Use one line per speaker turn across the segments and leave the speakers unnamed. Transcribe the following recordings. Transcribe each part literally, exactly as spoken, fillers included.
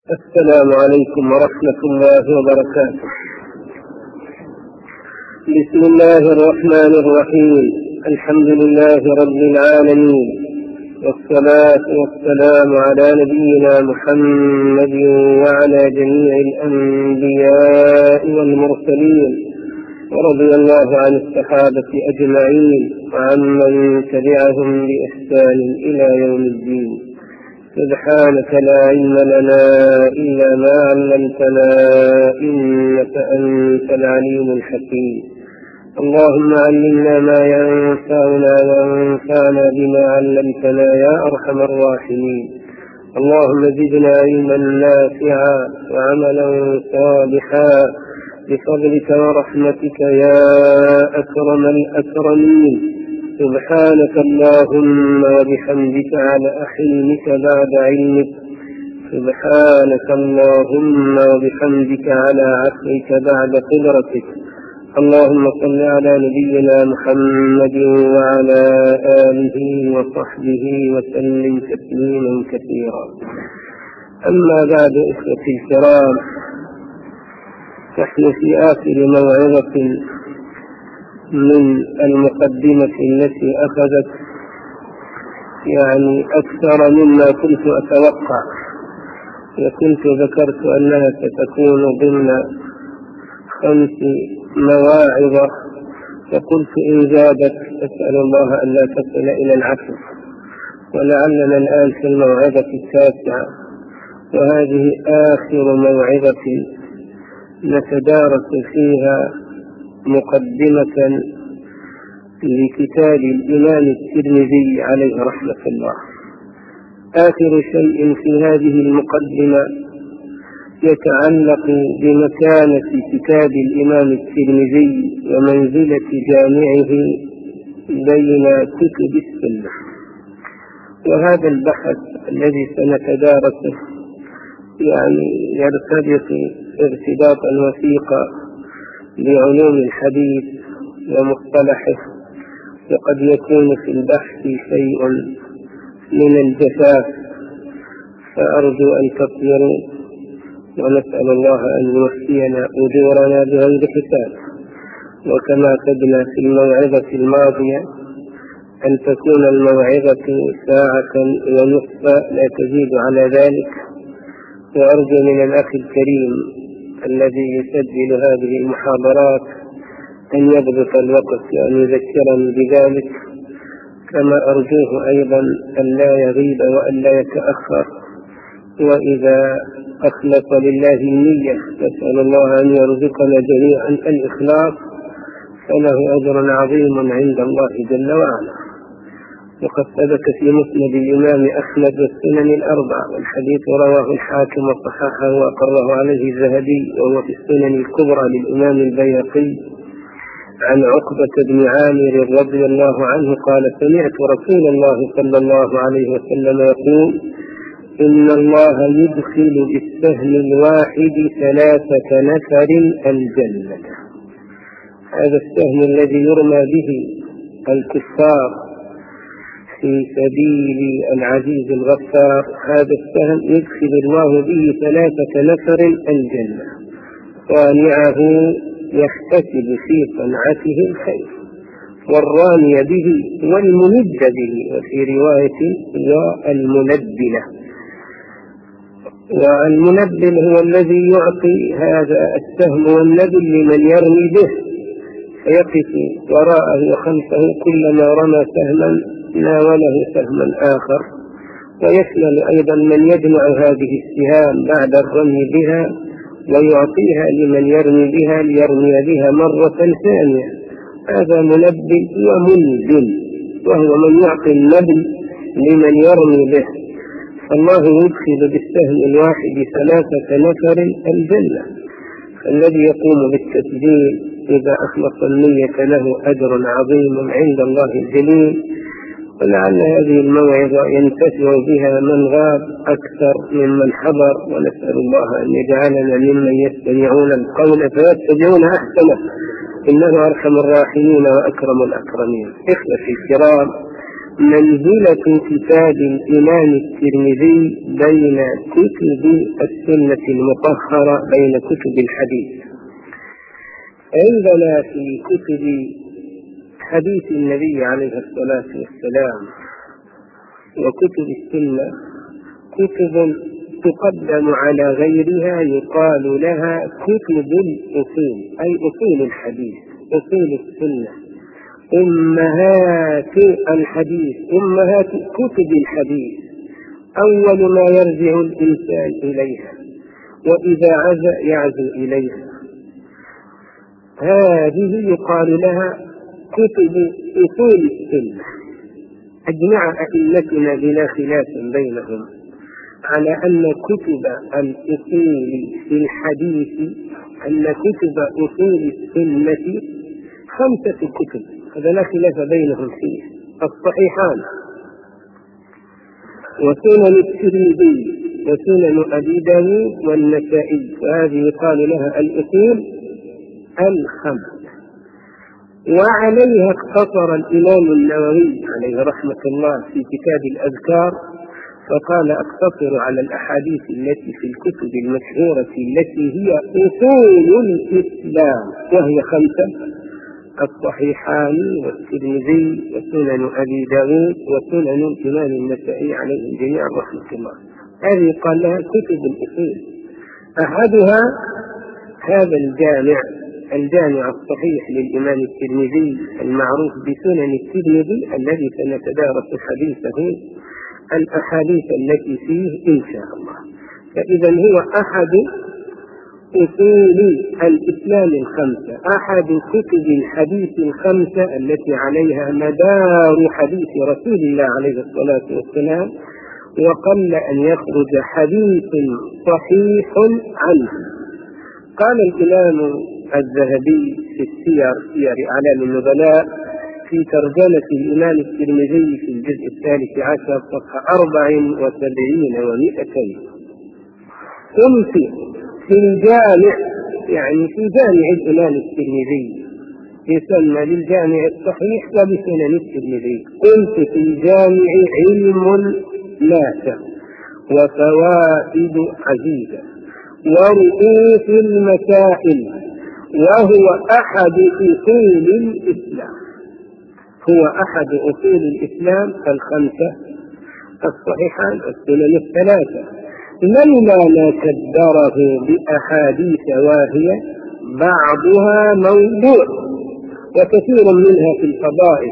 السلام عليكم ورحمة الله وبركاته. بسم الله الرحمن الرحيم. الحمد لله رب العالمين، والصلاة والسلام على نبينا محمد وعلى جميع الأنبياء والمرسلين، ورضي الله عن الصحابة أجمعين وعمن تبعهم بإحسان إلى يوم الدين. سبحانك لا علم لنا إلا ما علمتنا إنك أنت العليم الحكيم. اللهم علمنا ما ينفعنا وانفعنا بما علمتنا يا أرحم الراحمين. اللهم زدنا علما نافعا وعملا صالحا بفضلك ورحمتك يا أكرم الأكرمين. سبحانك اللهم وبحمدك على حلمك بعد علمك. سبحانك اللهم وبحمدك على عفوك بعد قدرتك. اللهم صل على نبينا محمد وعلى آله وصحبه وسلم تسليما كثيرا. أما بعد، إخوتي الكرام، نحن في آخر موعظة من المقدمة التي أخذت يعني أكثر مما كنت أتوقع، وكنت ذكرت أنها ستكون ضمن خمس مواعظ، فقلت إن زادت أسأل الله أن لا تصل إلى العشر، ولعلنا الآن في الموعظة التاسعة، وهذه آخر موعظة نتدارس فيها مقدمة لكتاب الإمام الترمذي عليه رحمة الله. آخر شيء في هذه المقدمة يتعلق بمكانة كتاب الإمام الترمذي ومنزلة جامعه بين كتب السنة. وهذا البحث الذي سنتدارسه يعني يرتبط ارتباطا وثيقا بعلوم الحديث ومصطلحه، وقد يكون في البحث شيء من الجفاف، فأرجو أن تصبروا، ونسأل الله أن يوفينا أجورنا بغير حساب. وكما قلنا في الموعظة الماضية أن تكون الموعظة ساعة ونصف لا تزيد على ذلك، وأرجو من الأخ الكريم الذي يسجل هذه المحاضرات أن يضبط الوقت وأن يذكرني بذلك، كما أرجوه أيضا أن لا يغيب وأن لا يتأخر، وإذا أخلص لله النية نسأل الله أن يرزقنا جميعا الإخلاص، فله أجر عظيم عند الله جل وعلا. وقد ثبت في مسند الإمام أحمد والسنن الأربع، والحديث رواه الحاكم وصححه وأقره عليه الذهبي، وهو في السنن الكبرى للإمام البيهقي، عن عقبة بن عامر رضي الله عنه قال: سمعت رسول الله صلى الله عليه وسلم يقول: إن الله يدخل بالسهم الواحد ثلاثة نفر الجنة. هذا السهم الذي يرمى به الكفار في سبيل العزيز الغفار، هذا السهم يدخل الله به ثلاثة نفر الجنة، صانعه يحتسب في صنعته الخير، والرامي به والمند به، وفي رواية والمنبله. والمنبل هو الذي يعطي هذا السهم والنبل لمن يرمي به، فيقف وراءه وخلفه كلما رمى سهما ناوله سهما آخر، ويشمل أيضا من يجمع هذه السهام بعد الرمي بها ويعطيها لمن يرمي بها ليرمي بها مرة ثانية. هذا منبل ومنبل، وهو من يعطي النبل لمن يرمي به. الله يدخل بالسهم الواحد ثلاثة نفر الجنة، الذي يقوم بالتسجيل إذا أخلص النية له أجر عظيم عند الله الجليل. ولعل هذه الموعظة ينتفع بها من غاب أكثر ممن حضر، ونسأل الله أن يجعلنا ممن يستمعون القول فيتبعون أحسنه، إنه أرحم الراحمين وأكرم الأكرمين. إخوتي الكرام، منزلة كتاب الإمام الترمذي بين كتب السنة المطهرة، بين كتب الحديث. عندنا في كتب حديث النبي عليه الصلاة والسلام وكتب السنة كتب تقدم على غيرها يقال لها كتب الأصول، أي أصول الحديث، أصول السنة، أمهات الحديث، أمهات كتب الحديث، أول ما يرجع الإنسان إليها وإذا عزى يعزو إليها. هذه يقال لها كتب أصول السنة. أجمع أئمتنا بلا خلاف بينهم على أن كتب الأصول في الحديث، أن كتب أصول السنة خمسة كتب، هذا لا خلاف بينهم فيه: الصحيحان، وسنن الترمذي، وسنن أبي داود، والنسائي، وهذه يقال لها الأصول الخمس. وعليها اقتصر الإمام النووي عليه رحمة الله في كتاب الأذكار، فقال: اقتصر على الأحاديث التي في الكتب المشهورة التي هي أصول الإسلام، وهي خمسة: الصحيحان، والترمذي، وسنن أبي داود، وسنن الإمام النسائي عليهم جميعا رحمة الله. هذه قال لها كتب الأصول. أحدها هذا الجامع الجامع الصحيح للإمام الترمذي المعروف بسنن الترمذي، الذي سنتدارس حديثه الأحاديث التي فيه إن شاء الله. فإذا هو أحد أصول الإسلام الخمسة، أحد كتب الحديث الخمسة التي عليها مدار حديث رسول الله عليه الصلاة والسلام، وقل أن يخرج حديث صحيح عنه. قال الإمام الذهبي في السير، سير أعلام النبلاء، في ترجمة الإمام الترمذي في الجزء الثالث عشر صفحة أربع وسبعين ومئتين: قلت في الجامع، يعني في جامع الإمام الترمذي، يسمى للجامع الصحيح وبسنن الترمذي. قلت في الجامع علم نافع وفوائد عزيزة ورؤوس المسائل، وهو أحد أصول الإسلام. هو أحد أصول الإسلام الخمسة: الصحيحان، السنن الثلاثة. لما نكدره بأحاديث واهية بعضها موضوع، وكثير منها في الفضائل،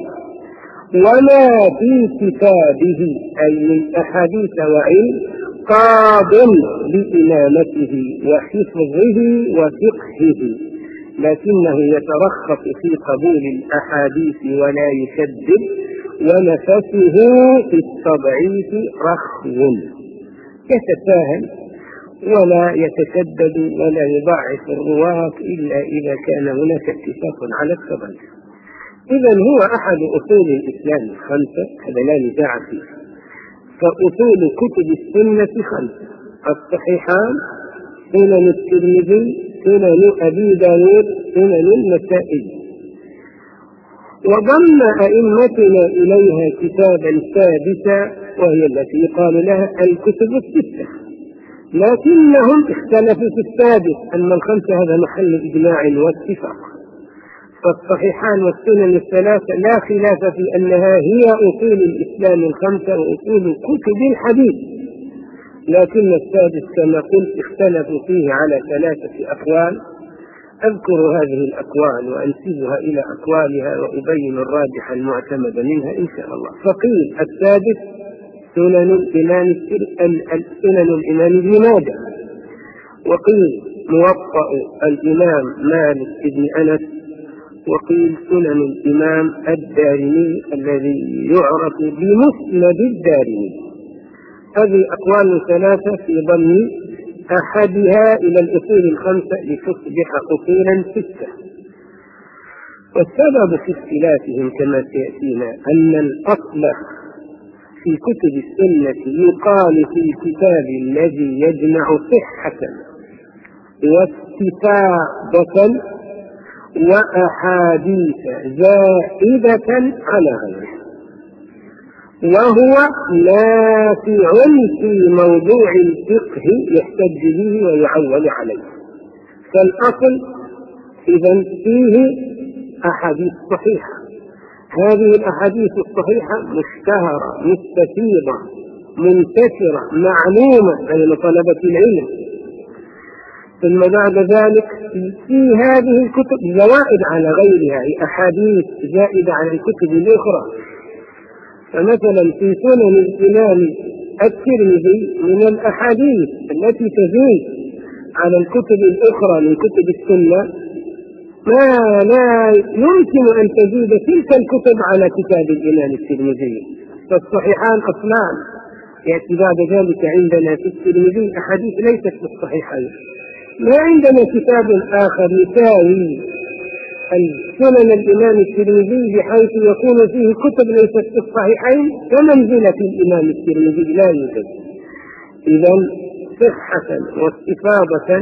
وما في كتابه أي من أحاديث وعلم قاض بإمامته وحفظه وفقهه، لكنه يترخص في قبول الأحاديث ولا يشدد، ونفسه في التضعيف رخو، يتساهل ولا يتشدد ولا يضعف الرواة إلا إذا كان هناك اتفاق على التضعيف. إذن هو أحد أصول الإسلام الخمسة، هذا لا نزاع فيه. فأصول كتب السنة خمسة: الصحيحان، سنن الترمذي، سنن أبي داود، سنن النسائي. وضم أئمتنا إليها كتابا سادسا، وهي التي يقال لها الكتب الستة، لكنهم اختلفوا في السادس، أما الخمسة هذا محل إجماع واتفاق. فالصحيحان والسنن الثلاثة لا خلاف في أنها هي أصول الإسلام الخمسة وأصول كتب الحديث، لكن السادس كما قلت اختلفوا فيه على ثلاثة أقوال. أذكر هذه الأقوال وأنسبها إلى أقوالها وأبين الراجح المعتمد منها إن شاء الله. فقيل السادس سنن الإمام سنن الإمام ابن ماجه، وقيل موطأ الإمام مالك بن أنس، وقيل سنن الإمام الدارمي الذي يعرف بمسند الدارمي. هذه أقوال ثلاثة في ضمن أحدها إلى الأصول الخمسة لتصبح أصولا ستة. والسبب في اختلافهم كما سيأتينا أن الأصل في كتب السنة يقال في الكتاب الذي يجمع صحة واستفاضة وأحاديث زائدة على غيره. وهو نافع في موضوع الفقه يحتج به ويعول عليه. فالأصل إذن فيه أحاديث صحيحة، هذه الأحاديث الصحيحة مشتهرة مستفيضة منتشرة معلومة بين طلبة العلم. ثم بعد ذلك في هذه الكتب زوائد على غيرها، أحاديث زائدة على الكتب الأخرى. فمثلا في سنن الإمام الترمذي من الأحاديث التي تزيد على الكتب الأخرى من كتب السنة ما لا يمكن أن تزيد تلك الكتب على كتاب الإمام الترمذي. فالصحيحان أصلان، يأتي بعد ذلك عندنا في الترمذي أحاديث ليست في الصحيحين. ما عندنا كتاب آخر يساوي السنن الإمام الترمذي بحيث يكون فيه كتب ليست في الصحيحين كمنزلة الإمام الترمذي لا يوجد. إذن صحة واستفاضة.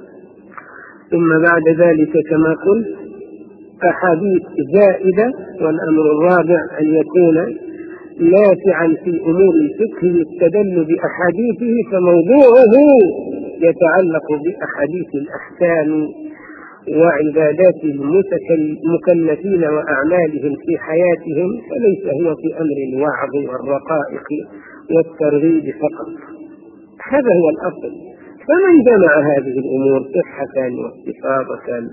ثم بعد ذلك كما قلت أحاديث زائدة. والأمر الرابع أن يكون نافعا في أمور الفقه يستدل بأحاديثه، فموضوعه يتعلق بأحاديث الأحكام وعبادات المكلفين وأعمالهم في حياتهم، فليس هو في أمر الوعظ والرقائق والترغيب فقط. هذا هو الأصل. فمن جمع هذه الأمور صحة واستفاضة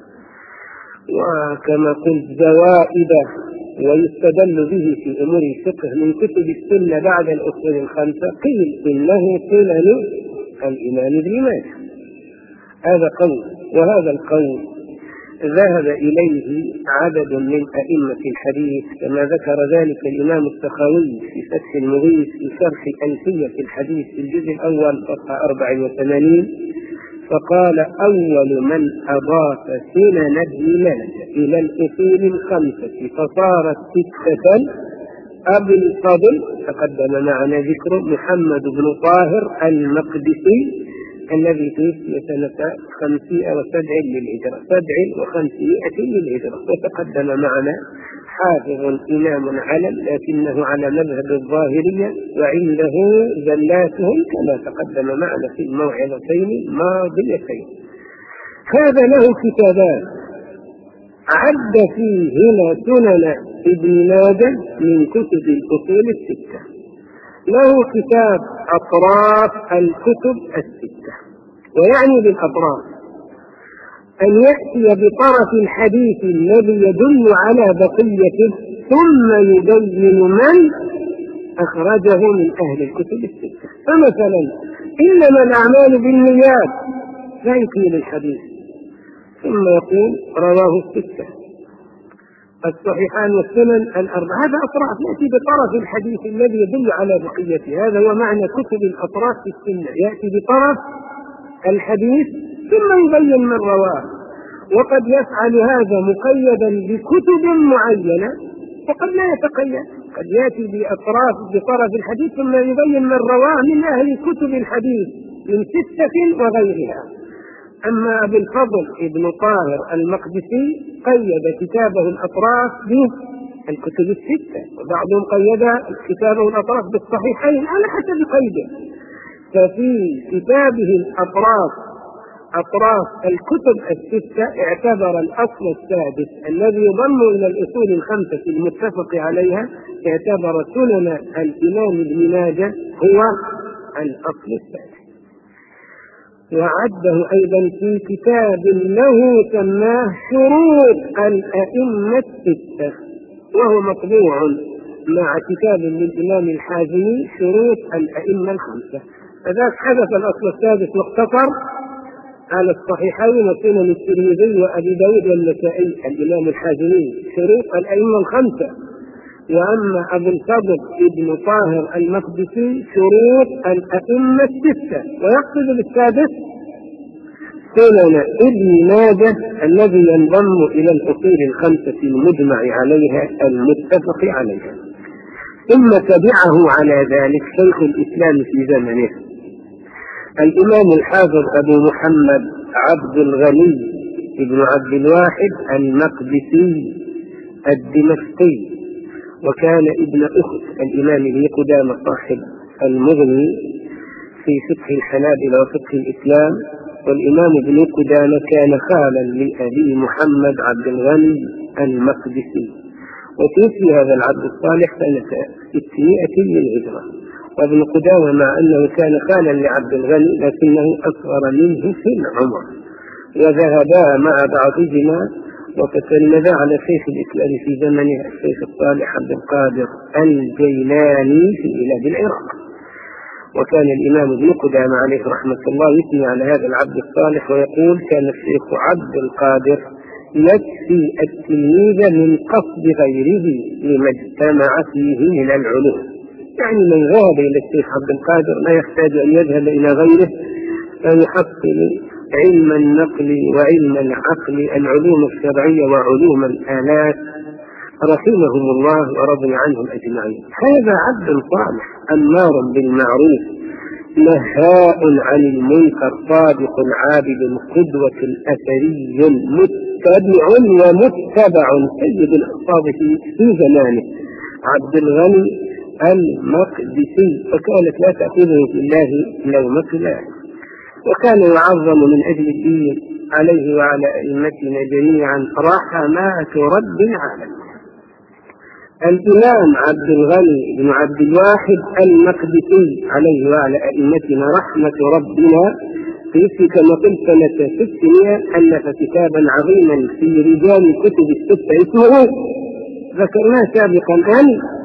وكما قلت زوائد ويستدل به في أمور الفقه من كتب السنة بعد الأصول الخمسة، قيل إنه سنن الإمام ابن ماجه. هذا قول، وهذا القول ذهب إليه عدد من أئمة الحديث كما ذكر ذلك الإمام السخاوي في فتح المغيث في شرح ألفية الحديث في الجزء الأول صفحة أربعة وثمانين، فقال: أول من أضاف سنن ابن ماجه إلى الأصول الخمسة فصارت ستة أبو الفضل، تقدم معنا ذكر محمد بن طاهر المقدسي الذي توفي سنة خمسمائة وسبع للهجرة سبع وخمسمائة للهجرة، وتقدم معنا حافظ إمام علم لكنه على مذهب الظاهرية وعنده زلاتهم كما تقدم معنا في الموعظتين الماضيتين. هذا له كتابان عد فيهما سنن ابن ماجه من كتب الأصول الستة. له كتاب أطراف الكتب الستة، ويعني بالأطراف أن يأتي بطرف الحديث الذي يدل على بقيته ثم يبين من أخرجه من أهل الكتب الستة. فمثلا إنما الأعمال بالنيات لا يقيل الحديث، ثم يقول رواه الستة الصحيحان والسنن الأربعة. هذا أطراف يأتي بطرف الحديث الذي يدل على بقيته. هذا هو معنى كتب الأطراف في السنة، يأتي بطرف الحديث ثم يبين من رواه. وقد يفعل هذا مقيدا بكتب معينة وقد لا يتقيد، قد يأتي بأطراف بطرف الحديث ثم يبين من رواه من أهل كتب الحديث من ستة وغيرها. أما أبو الفضل ابن طاهر المقدسي قيد كتابه الأطراف بالكتب الستة، وبعضهم قيد كتابه الأطراف بالصحيحين على حسب قيده. ففي كتابه الأطراف أطراف الكتب الستة اعتبر الأصل السادس الذي يضم إلى الأصول الخمسة المتفق عليها، اعتبر سنن الإمام ابن ماجه هو الأصل السادس. وعده أيضا في كتاب له سماه شروط الأئمة الستة، وهو مطبوع مع كتاب للإمام الحازمي شروط الأئمة الخمسة. فذاك حدث الأصل السادس واختصر على الصحيحين وسنن الترمذي وأبي داود والنسائي الإمام الحازمي شروط الأئمة الخمسة. وأما أبو الفضل ابن طاهر المقدسي شروط الأئمة الستة، ويقصد بالسادس سنن ابن ماجه الذي ينضم إلى الأصول الخمسة المجمع عليها المتفق عليها. ثم تبعه على ذلك شيخ الإسلام في زمنه الإمام الحافظ أبو محمد عبد الغني ابن عبد الواحد المقدسي الدمشقي، وكان ابن أخت الإمام ابن قدامة صاحب المغني في فقه الحنابلة وفقه الإسلام. والإمام ابن قدامة كان خالا لأبي محمد عبد الغني المقدسي، وتوفي هذا العبد الصالح سنة ستمائة للهجرة. وابن قدامة مع أنه كان خالا لعبد الغني لكنه أصغر منه في العمر، وذهبا مع بعضهما وتتلمذا على شيخ الإسلام في زمنه الشيخ الصالح عبد القادر الجيلاني في بلاد العراق. وكان الإمام ابن قدامة عليه رحمة الله يثني على هذا العبد الصالح ويقول: كان الشيخ عبد القادر يكفي التلميذ من قصد غيره لما اجتمع فيه من العلوم. يعني من ذهب إلى الشيخ عبد القادر لا يحتاج أن يذهب إلى غيره فيحصل علم النقل وعلم العقل، العلوم الشرعية وعلوم الآلات، رحمهم الله ورضي عنهم أجمعين. هذا عبد صالح أمار بالمعروف نهاء عن المنكر، صادق عابد قدوة أثري متبع ومتبع، سيد الأصحاب في زمانه عبد الغني المقدسي، فكانت لا تأخذه في الله لومة لائم، وكان يعظم من أجل الدين عليه وعلى أئمتنا جميعا رحمات رب العالمين. الإمام عبد الغني بن عبد الواحد المقدسي عليه وعلى أئمتنا رحمة ربنا في كما قلت سنة ستمائة ألف كتابا عظيما في رجال الكتب الستة اسمه ذكرناه سابقا أن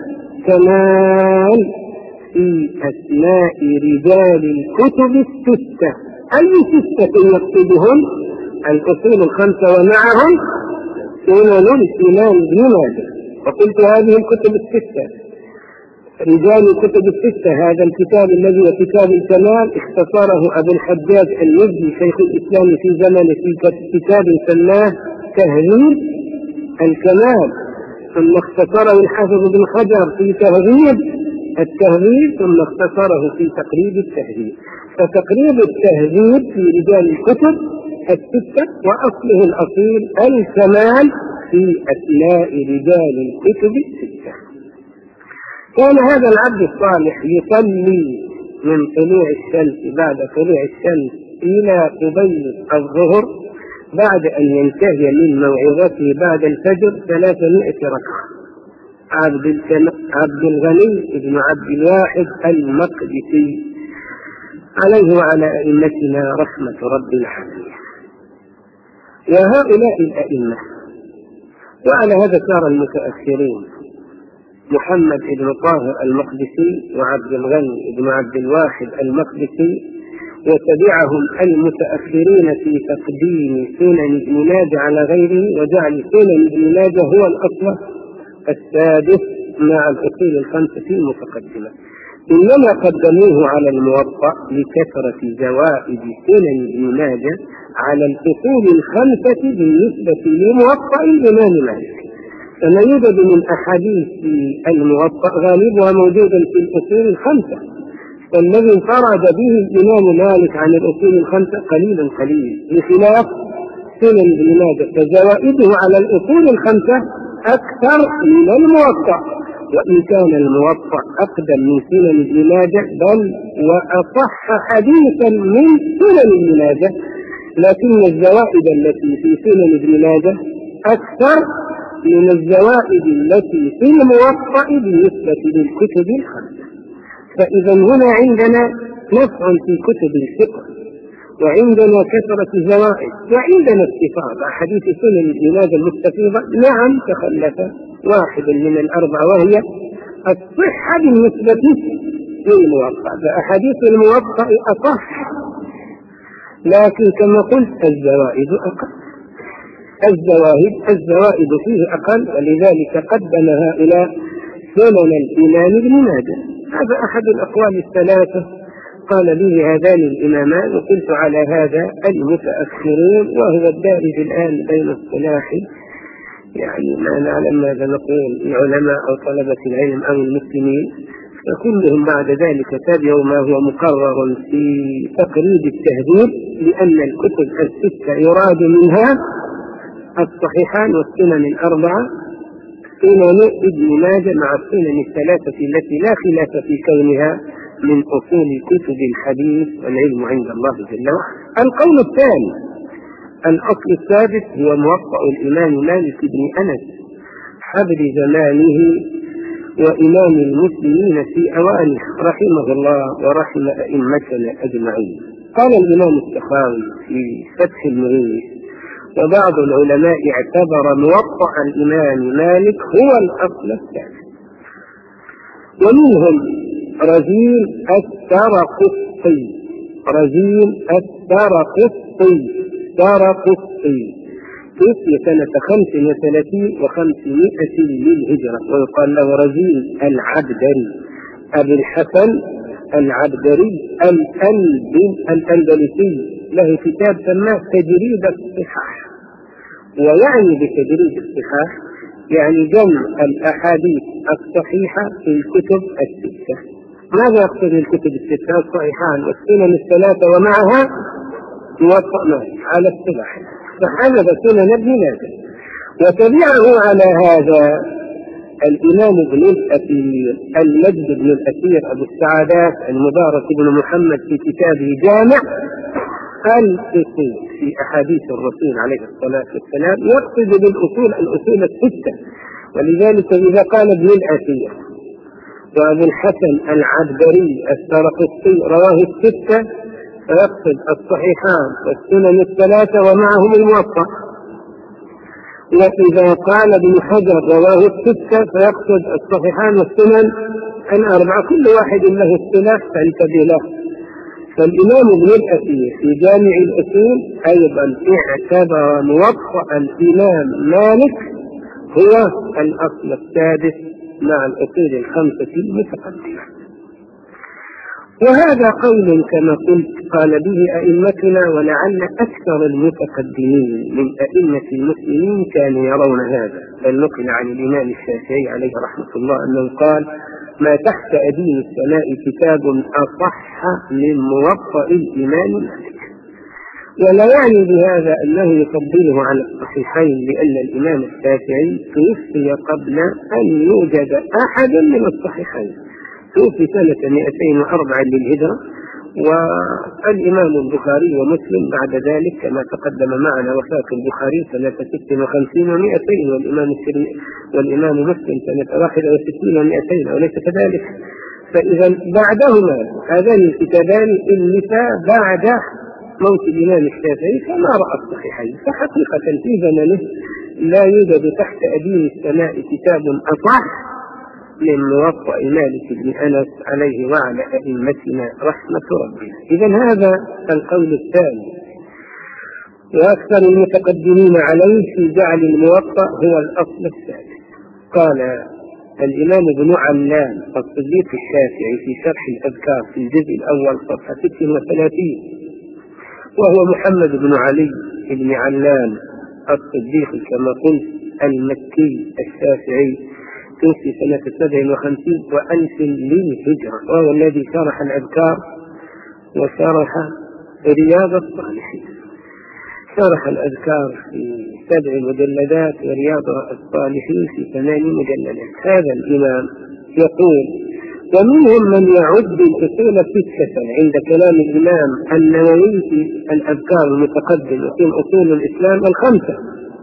كمال في أسماء رجال الكتب الستة. أي ستة يقصدهم؟ الأصول الخمسة ومعهم سنن الإمام ابن ماجه. وقلت هذه الكتب الستة رجال الكتب الستة، هذا الكتاب الذي هو كتاب الكمال اختصره أبو الحجاج المزي شيخ الإسلام في زمنه في كتاب سماه تهذيب الكمال، ثم اختصره الحافظ بن حجر في تهذيب التهذيب، ثم اختصره في تقريب التهذيب. فتقريب التهذيب في رجال الكتب الستة، وأصله الأصيل الكمال في أسماء رجال الكتب الستة. كان هذا العبد الصالح يصلي من طلوع الشمس بعد طلوع الشمس إلى قبيل الظهر بعد أن ينتهي من موعظته بعد الفجر ثلاثمائة ركعة. عبد, عبد الغني بن عبد الواحد المقدسي عليه وعلى أئمتنا رحمة رب العالمين. وهؤلاء الأئمة وعلى هذا سار المتأخرين محمد بن طاهر المقدسي وعبد الغني بن عبد الواحد المقدسي، وتبعهم المتأخرين في تقديم سنن ابن ماجه على غيره وجعل سنن ابن ماجه هو الأصل السادس مع الأصول الخمسة في المتقدمة. إنما قدموه على الموطأ لكثرة زوائد سنن ابن ماجه على الأصول الخمسة بالنسبة لموطأ الإمام مالك. فما يوجد من أحاديث في الموطأ غالبها موجودا في الأصول الخمسة، فالذي انفرد به الإمام مالك عن الأصول الخمسة قليل قليل، بخلاف سنن ابن ماجه فزوائده على الأصول الخمسة أكثر من الموطأ، وإن كان الموطأ أقدم من سنن ابن ماجه بل وأصح حديثا من سنن ابن ماجه، لكن الزوائد التي في سنن ابن ماجه أكثر من الزوائد التي في الموطأ بالنسبة للكتب الخمسة. فإذا هنا عندنا نفع في كتب الفقه، وعندنا كثرة زوائد، وعندنا استفاضة. حديث سنن ابن ماجه المستفيضة نعم تخلف واحد من الأربعة وهي الصحة بالنسبة للموطأ، فأحاديث الموطأ أصح، لكن كما قلت الزوائد أقل، الزوائد الزوائد فيه أقل، ولذلك قدم هؤلاء سنن الإمام ابن ماجه. هذا أحد الأقوال الثلاثة قال به هذان الإمامان، وقلت على هذا المتأخرون، وهو الدارج الآن بين الصلاح، يعني ما نعلم ماذا نقول العلماء أو طلبة العلم أو المسلمين، فكلهم بعد ذلك تبعوا ما هو مقرر في تقريب التهذيب، لأن الكتب الستة يراد منها الصحيحان والسنن الأربعة سنن ابن ماجه مع السنن الثلاثة التي لا خلاف في كونها من أصول كتب الحديث والعلم عند الله جل وعلا. القول الثاني: الأصل الثابت هو موطأ الإمام مالك بن أنس حبر زمانه وإمام المسلمين في أوانه رحمه الله ورحم أئمتنا أجمعين. قال الإمام السخاوي في فتح المغيث: وبعض العلماء اعتبر موطأ الإمام مالك هو الأصل الثابت، ومنهم رزين السرقسطي رزين السرقسطي سرقسطي توفي سنة خمس وثلاثين وخمسمائة للهجرة، ويقال له رزين العبدري أبي الحسن العبدري الأندلسي، له كتاب سماه تجريد الصحاح. ويعني بتجريد الصحاح يعني جمع الأحاديث الصحيحة في الكتب الستة. ماذا يقصد الكتب الستة؟ الصحيحان والسنن الثلاثة ومعها موطأ مالك على الصلاح، فحدث سنن ابن ماجه. وتبعه على هذا الإمام ابن الأثير المجد بن الأثير أبو السعادات المبارك بن محمد في كتابه جامع الأصول في أحاديث الرسول عليه الصلاة والسلام، يقصد بالأصول الأصول الستة. ولذلك إذا قال ابن الأثير وأبو الحسن العبدري السرقسطي رواه الستة فيقصد الصحيحان والسنن الثلاثة ومعهم الموطأ. وإذا قال ابن حجر رواه الستة فيقصد الصحيحان والسنن الأربعة، كل واحد له اصطلاح فانتبه له. فالإمام ابن الأثير في جامع الأصول أيضا اعتبر موطأ الإمام مالك هو الأصل السادس مع الأصول الخمسة المتقدمة. وهذا قول كما قلت قال به أئمتنا، ولعل أكثر المتقدمين من أئمة المسلمين كانوا يرون هذا. بل نقل عن الإمام الشافعي عليه رحمة الله أنه قال: ما تحت أديم السماء كتاب أصح من موطأ الإمام مالك. ولا يعني بهذا أنه يفضله على الصحيحين، لأن الإمام الشافعي توفي قبل أن يوجد أحد من الصحيحين، توفي سنة مئتين وأربعة للهجرة، والإمام البخاري ومسلم بعد ذلك كما تقدم معنا وفاة البخاري سنة ست وخمسين ومئتين، والإمام والإمام مسلم سنة واحد وستين ومئتين، أوليس كذلك؟ فإذا بعدهما هذان الكتابان ألفا بعد موت الإمام الشافعي كما رأى الصحيحين. فحقيقة في زمنه لا يوجد تحت أديم السماء كتاب أصح من موطأ مالك بن أنس عليه وعلى أئمتنا رحمة ربنا. إذا هذا القول الثاني، وأكثر المتقدمين عليه في جعل الموطأ هو الأصل الثالث. قال الإمام ابن علان الصديق الشافعي في شرح الأذكار في الجزء الأول صفحة ست وثلاثين، وهو محمد بن علي بن علان الصديق كما قلت المكي الشافعي، توفي سنة سبع وخمسين وألف للهجرة، وهو الذي شرح الأذكار وشرح رياض الصالحين. شرح الأذكار في سبع مجلدات ورياض الصالحين في ثمان مجلدات. هذا الإمام يقول: ومنهم من يعد الأصول ستة عند كلام الإمام النووي في الأذكار المتقدم وفي أصول الإسلام الخمسة.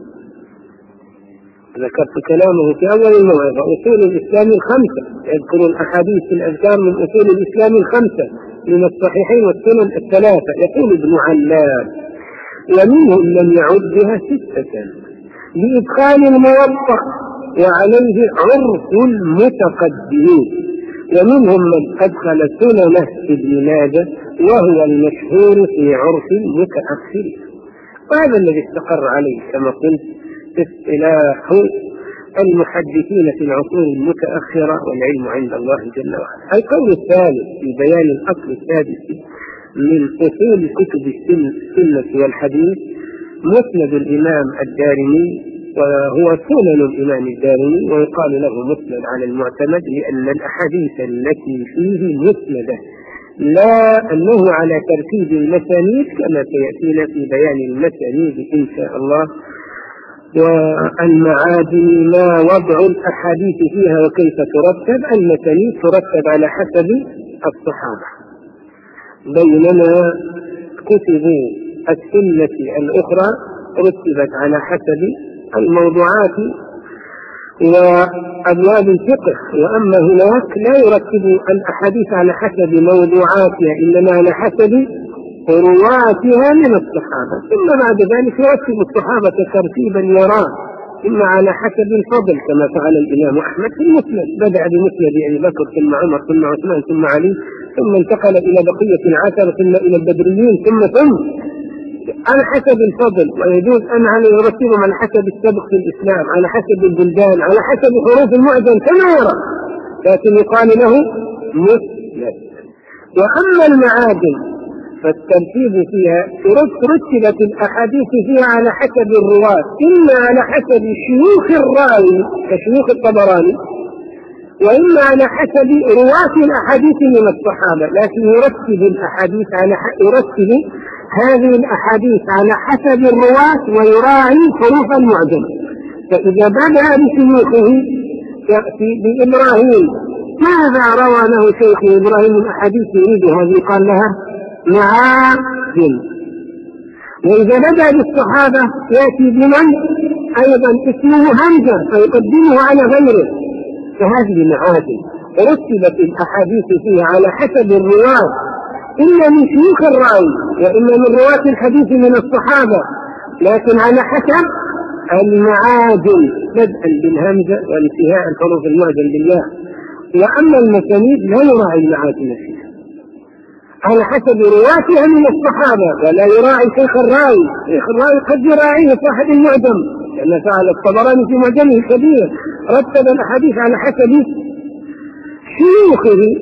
ذكرت كلامه في أول الموعظة: أصول الإسلام الخمسة، يذكر الأحاديث في الأذكار من أصول الإسلام الخمسة من الصحيحين والسنن الثلاثة. يقول ابن علان: ومنهم من يعدها ستة بإدخال الموطأ وعليه عرف المتقدمين، ومنهم من أدخل سننه ابن ماجه وهو المشهور في عرف المتأخرين. وهذا الذي استقر عليه كما قلت اصطلاح المحدثين في العصور المتأخرة، والعلم عند الله جل وعلا. القول الثالث في بيان الأصل السادس من أصول كتب السنة والحديث مسند الإمام الدارمي، وهو سنن الإمام الدارمي، ويقال له مسند على المعتمد لأن الأحاديث التي فيه مسندة، لا أنه على ترتيب المسانيد كما سيأتينا في بيان المسانيد إن شاء الله والمعادن ما وضع الأحاديث فيها وكيف ترتب. المسانيد ترتب على حسب الصحابة، بينما كتب السنة الأخرى رتبت على حسب الموضوعات وأبواب الفقه. وأما هناك لا يرتب الأحاديث على حسب موضوعاتها، إنما على حسب رواتها من الصحابة، ثم بعد ذلك يرتب الصحابة ترتيبا يراه، إما على حسب الفضل كما فعل الإمام أحمد في المسند، بدأ بمسند أبي بكر ثم عمر ثم عثمان ثم علي، ثم انتقل إلى بقية العشرة ثم إلى البدريين ثم ثم على حسب الفضل. ويجوز أن يرتبهم على حسب السبق في الإسلام، على حسب البلدان، على حسب حروف المعجم كما يرى، لكن يقال له مسند. وأما المعاجم فالترتيب فيها ترتبت الأحاديث فيها على حسب الرواة، إما على حسب شيوخ الراوي كشيوخ الطبراني، وإما على حسب رواة الأحاديث من الصحابة، لكن يرتب الأحاديث على يرتب هذه الأحاديث على حسب الرواة ويراعي حروف المعجم. فإذا بدأ بشيوخه يأتي بإبراهيم، ماذا روى له شيخ إبراهيم من أحاديث يريد هذه؟ قال لها معاجم. وإذا بدأ بالصحابة يأتي بمن أيضا اسمه همزة فيقدمه على غيره، فهذه معاجم. رتبت الأحاديث فيها على حسب الرواة، إلا من شيوخ الراوي وإلا من رواة الحديث من الصحابة، لكن على حسب المعاجم، بدءا بالهمزة وانتهاء الحروف المعجم بالله. وأما المسانيد لا يراعي المعاجم فيها، على حسب رواتها من الصحابة، ولا يراعي شيخ الراوي. شيخ الراوي قد يراعيه صاحب المعجم، كما فعل الطبراني في معجمه الكبير، رتب الأحاديث على حسب شيوخه.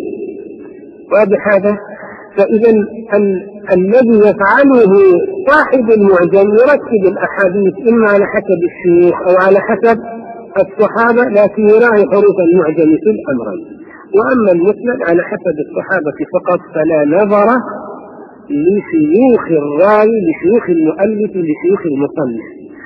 وبهذا فإذا الذي يفعله صاحب المعجم يرتب الأحاديث إما على حسب الشيوخ أو على حسب الصحابة، لكن يراعي حروف المعجم في الأمرين. وأما المسند على حسب الصحابة فقط، فلا نظر لشيوخ الراوي، لشيوخ المؤلف، لشيوخ المصنف.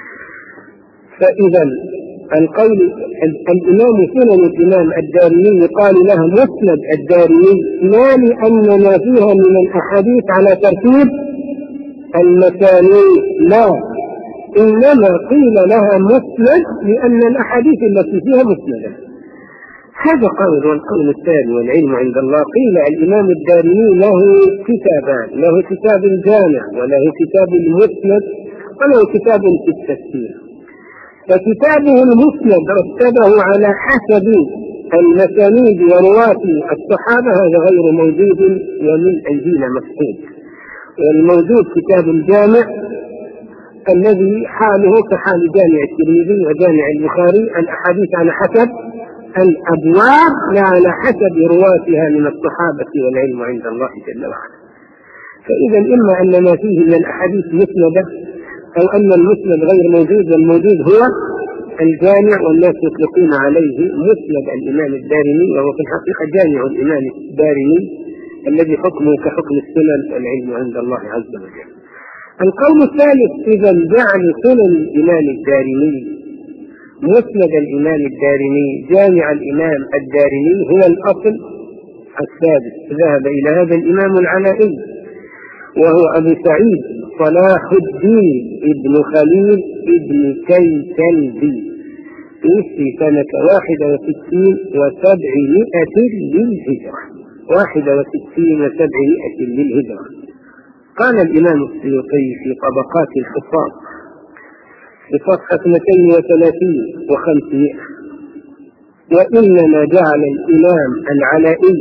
فإذا القول الإمام سنن الإمام الدارمي قال له مسند الدارمي، لا لأن ما فيها من الأحاديث على ترتيب المسانيد، لا، إنما قيل لها مسند لأن الأحاديث التي فيها مسندة. هذا قول. والقول الثاني والعلم عند الله، قيل الإمام الدارمي له كتابان، له كتاب الجامع وله كتاب المسند وله كتاب في التفسير. فكتابه المسند رتبه على حسب المسانيد ورواة الصحابة، هذا غير موجود ومن أيدينا مفقود. والموجود كتاب الجامع الذي حاله كحال جامع الترمذي وجامع البخاري، الأحاديث على حسب الأبواب لا على حسب رواتها من الصحابة، والعلم عند الله جل وعلا. فإذا إما أن ما فيه من الأحاديث مسندة، أو أن المسند غير موجود، والموجود هو الجامع، والناس يطلقون عليه مسند الإمام الدارمي، وهو في الحقيقة جامع الإمام الدارمي الذي حكمه كحكم السنن، والعلم عند الله عز وجل. القول الثالث، إذا جعل سنن الإمام الدارمي مسند الإمام الدارمي جامع الإمام الدارمي هو الأصل السادس. ذهب إلى هذا الإمام العلائي وهو أبو سعيد صلاح الدين ابن خليل ابن كيكلبي في سنة واحدة وستين وسبعمائة للهجرة، واحدة وستين وسبعمائة للهجرة. قال الإمام السيوطي في طبقات الحفاظ في صفحة اثنتين وثلاثين وخمسمائة: وإنما جعل الإمام العلائي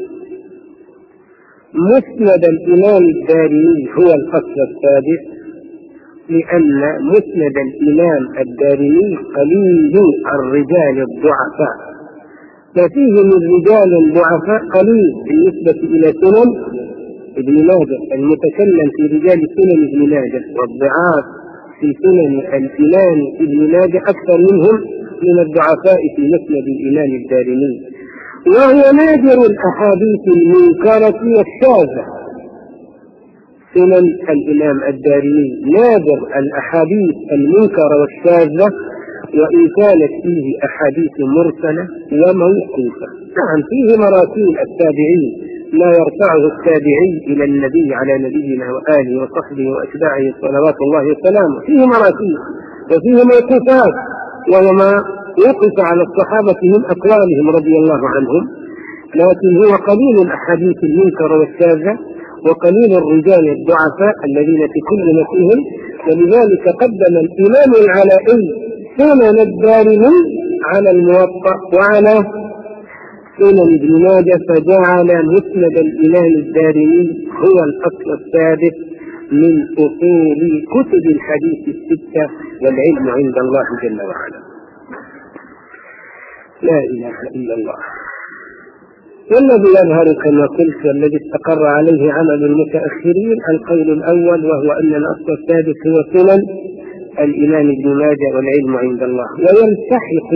مسند الإمام الدارمي هو الفصل السادس، لأن مسند الإمام الدارمي قليل الرجال الضعفاء، ففيه من رجال الضعفاء قليل بالنسبة إلى سنن ابن ماجه، المتكلم في رجال سنن ابن ماجه، والضعاف في سنن الإمام ابن ماجه أكثر منهم من الضعفاء في مسند الإمام الدارمي. وهو نادر الأحاديث المنكرة والشاذة، سنن الإمام الدارمي نادر الأحاديث المنكرة والشاذة، وإن كانت فيه أحاديث مرسلة وموقوفة. نعم فيه مراسيل التابعين لا يرفعه التابعي إلى النبي على نبينا وآله وصحبه وأتباعه صلوات الله وسلامه، فيه مراسيل وفيه موقوفات، وهو ما وقف على الصحابة من أقوالهم رضي الله عنهم، لكن هو قليل الأحاديث المنكرة والشاذة وقليل الرجال الضعفاء الذين تكلم فيهم. ولذلك قدم الإمام العلائي سنن الدارمي على الموطأ وعلى سنن ابن ماجه، فجعل مسند الإمام الدارمي هو الأصل الثابت من أصول كتب الحديث الستة، والعلم عند الله جل وعلا. لا إله إلا الله. والذي يظهر كما قلت والذي استقر عليه عمل المتأخرين القول الأول، وهو أن الأصل الثابت هو سنن الإمام ابن ماجه والعلم عند الله. ويلتحق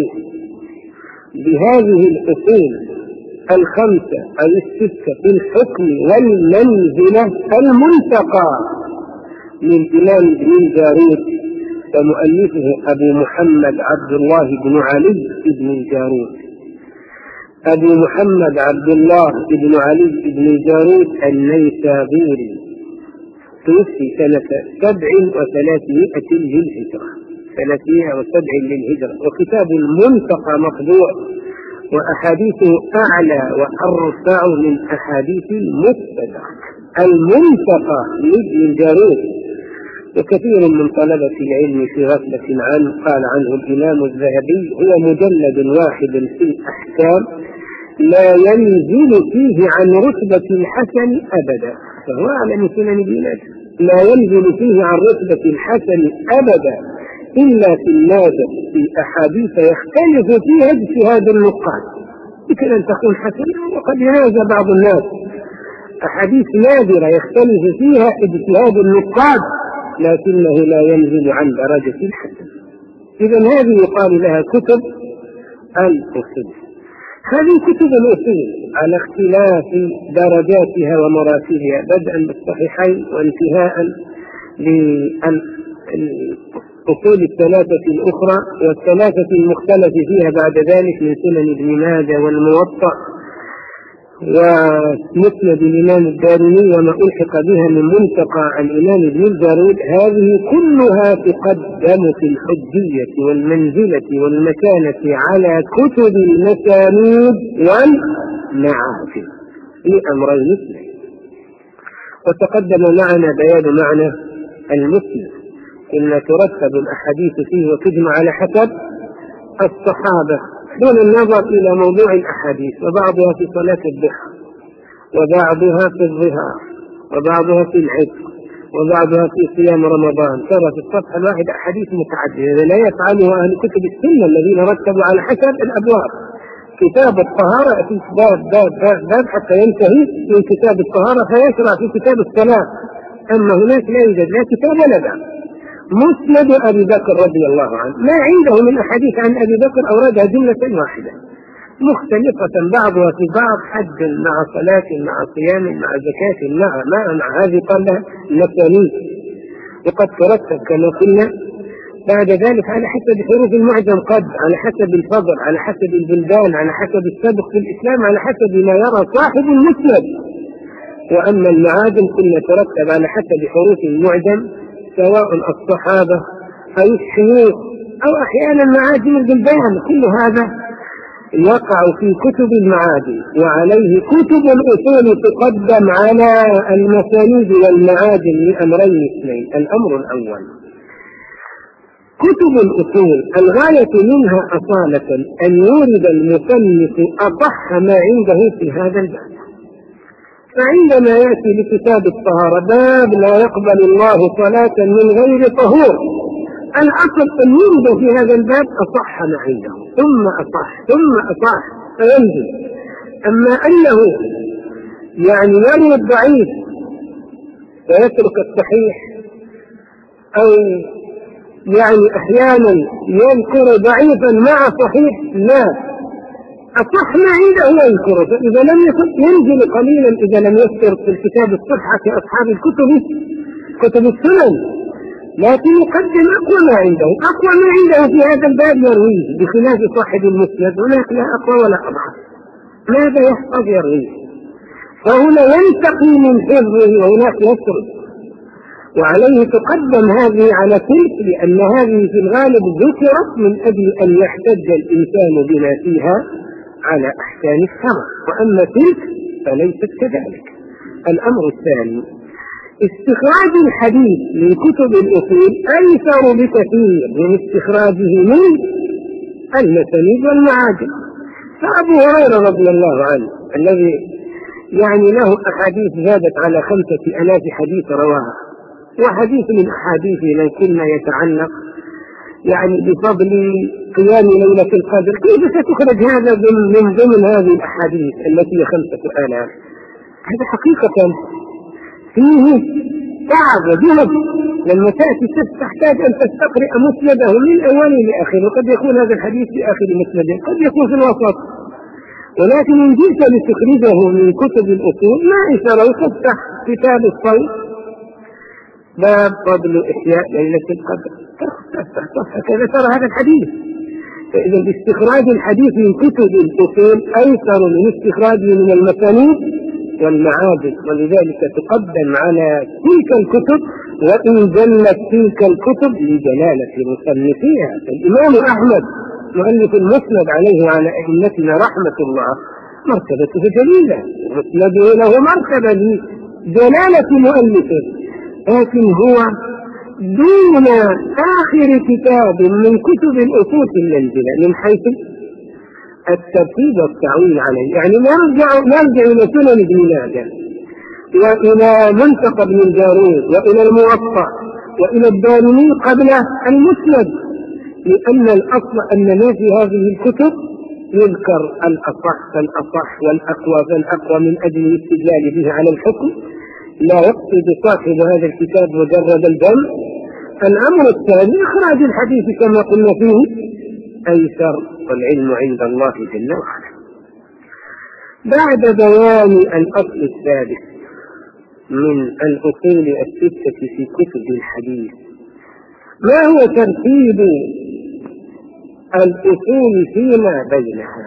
بهذه الأصول الخمسة أو الستة في الحكم والمنزلة المنتقى للإمام ابن الجارود ومؤلفه أبو محمد عبد الله بن علي بن الجارود. أبو محمد عبد الله بن علي بن الجارود النيسابوري توفي سنة سبع وثلاثمائة للهجرة، ثلاثمائة وسبع للهجرة. وكتاب المنتقى مطبوع، وأحاديثه أعلى وأرفع من أحاديث المستدرك. المنتقى لابن الجارود، وكثير من طلبة العلم في غفلة عنه. قال عنه الإمام الذهبي هو مجلد واحد في الأحكام لا ينزل فيه عن رتبة الحسن أبدا، فهو أعلى من سنن ابن ماجه، لا ينزل فيه عن رتبة الحسن أبدا إلا في النادر في أحاديث يختلف فيها اجتهاد النقاد. يمكن أن تكون حسنة وقد ينازع بعض الناس، أحاديث نادرة يختلف فيها اجتهاد النقاد لكنه لا ينزل عن درجة الحسن. إذن هذه يقال لها كتب الأصول. هذه كتب الأصول على اختلاف درجاتها ومراتبها، بدءا بالصحيحين وانتهاء بالأصول الثلاثة الأخرى والثلاثة المختلف فيها بعد ذلك من سنن ابن ماجه والموطأ ومسند الإمام الدارمي وما ألحق بها من منتقى الإمام ابن الجارود. هذه كلها تقدم في الحجية والمنزلة والمكانة على كتب المسانيد والمعاجم في أمرين اثنين. وتقدم معنا بيان معنى المسند، إن ترتب الأحاديث فيه وتجمع على حسب الصحابة دون النظر إلى موضوع الأحاديث، وبعضها في صلاة الضحى، وبعضها في الظهار، وبعضها في العتق، وبعضها في صيام رمضان. ترى في الصفحة الواحدة أحاديث متعددة لا يفعله أهل كتب السنة الذين رتبوا على حسب الأبواب. كتاب الطهارة في باب باب باب, باب حتى ينتهي من كتاب الطهارة فيشرع في كتاب الصلاة. أما هناك لا يوجد لا كتاب ولا باب. مسند أبي بكر رضي الله عنه ما عنده من أحاديث عن أبي بكر أوردها جملة واحدة مختلفة بعضها في بعض، حج مع صلاة مع صيام مع زكاة مع مع مع هذه قال لها مسانيد. وقد ترتب كما قلنا بعد ذلك على حسب حروف المعجم، قد على حسب الفضل، على حسب البلدان، على حسب السبق في الإسلام، على حسب ما يرى صاحب المسند. وأما المعاجم كلها ترتب على حسب حروف المعجم سواء الصحابة أو الشيوخ أو أحيانا معاجم البلدان. كل هذا يقع في كتب المعاجم، وعليه كتب الأصول تقدم على المسانيد والمعاجم لأمرين اثنين. الأمر الأول كتب الأصول الغاية منها أصالة أن يورد المصنف أصح ما عنده في هذا الباب. فعندما يأتي لكتاب الطهارة باب لا يقبل الله صلاة من غير طهور، الأصل أن يورد في هذا الباب أصح ما عنده ثم أصح ثم أصح فينزل. أما أنه يعني يروي الضعيف ويترك الصحيح، أو يعني أحيانا يذكر ضعيفا مع صحيح، لا، الصح ما عنده هو يذكره، إذا لم يكن ينزل قليلا إذا لم يذكر في الكتاب الصحة كأصحاب الكتب كتب السنن، لكن يقدم أقوى ما عنده. أقوى ما عنده في هذا الباب يرويه، بخلاف صاحب المسند هناك لا أقوى ولا أضعف، ماذا يحفظ يرويه، فهنا ينتقي من حفظه وهناك يسرد، وعليه تقدم هذه على تلك، لأن هذه في الغالب ذكرت من أجل أن يحتج الإنسان بما فيها على أحكام الشرع، وأما تلك فليست كذلك. الأمر الثاني استخراج الحديث من كتب الأصول أيسر بكثير من استخراجه من المسانيد والمعاجم. فأبو هريرة رضي الله عنه الذي يعني له أحاديث زادت على خمسة آلاف حديث رواها، وحديث من أحاديثه لو كنا يتعلق يعني بفضل قيام ليلة القدر، كيف ستخرج هذا من ضمن هذه الأحاديث التي هي خمسة آلاف؟ هذا حقيقة فيه تعب وجهد، لما تأتي تحتاج أن تستقرئ مسنده من أوله لآخره، وقد يكون هذا الحديث في آخر مسنده، قد يكون في الوسط، ولكن إن جئت لتخرجه من كتب الأصول ما إسره تفتح كتاب الصوم باب فضل إحياء ليلة القدر، تفتح صفحة كذا ترى هذا الحديث. فإذا استخراج الحديث من كتب الأصول أيسر من استخراجه من المسانيد والمعاجم، ولذلك تقدم على تلك الكتب وإن جلت تلك الكتب لجلالة مصنفيها. الإمام أحمد مؤلف المسند عليه وعلى أئمتنا رحمة الله مرتبته جليلة، مسنده له مرتبة لجلالة مؤلفه، لكن هو دون آخر كتاب من كتب الأصول المنزلة من حيث الترتيب والتعويل عليه. يعني نرجع نرجع إلى سنن ابن ماجه وإلى منتقى ابن الجارود وإلى الموطأ وإلى الدارمي قبل المسند، لأن الأصل أن ما في هذه الكتب يذكر الأصح فالأصح والأقوى فالأقوى من أجل الاستدلال به على الحكم، لا يقصد صاحب هذا الكتاب مجرد الجمع. الأمر الثاني إخراج الحديث كما قلنا فيه أيسر، والعلم عند الله جل وعلا. بعد بيان الأصل الثالث من الأصول الستة في كتب الحديث، ما هو ترتيب الأصول فيما بينها؟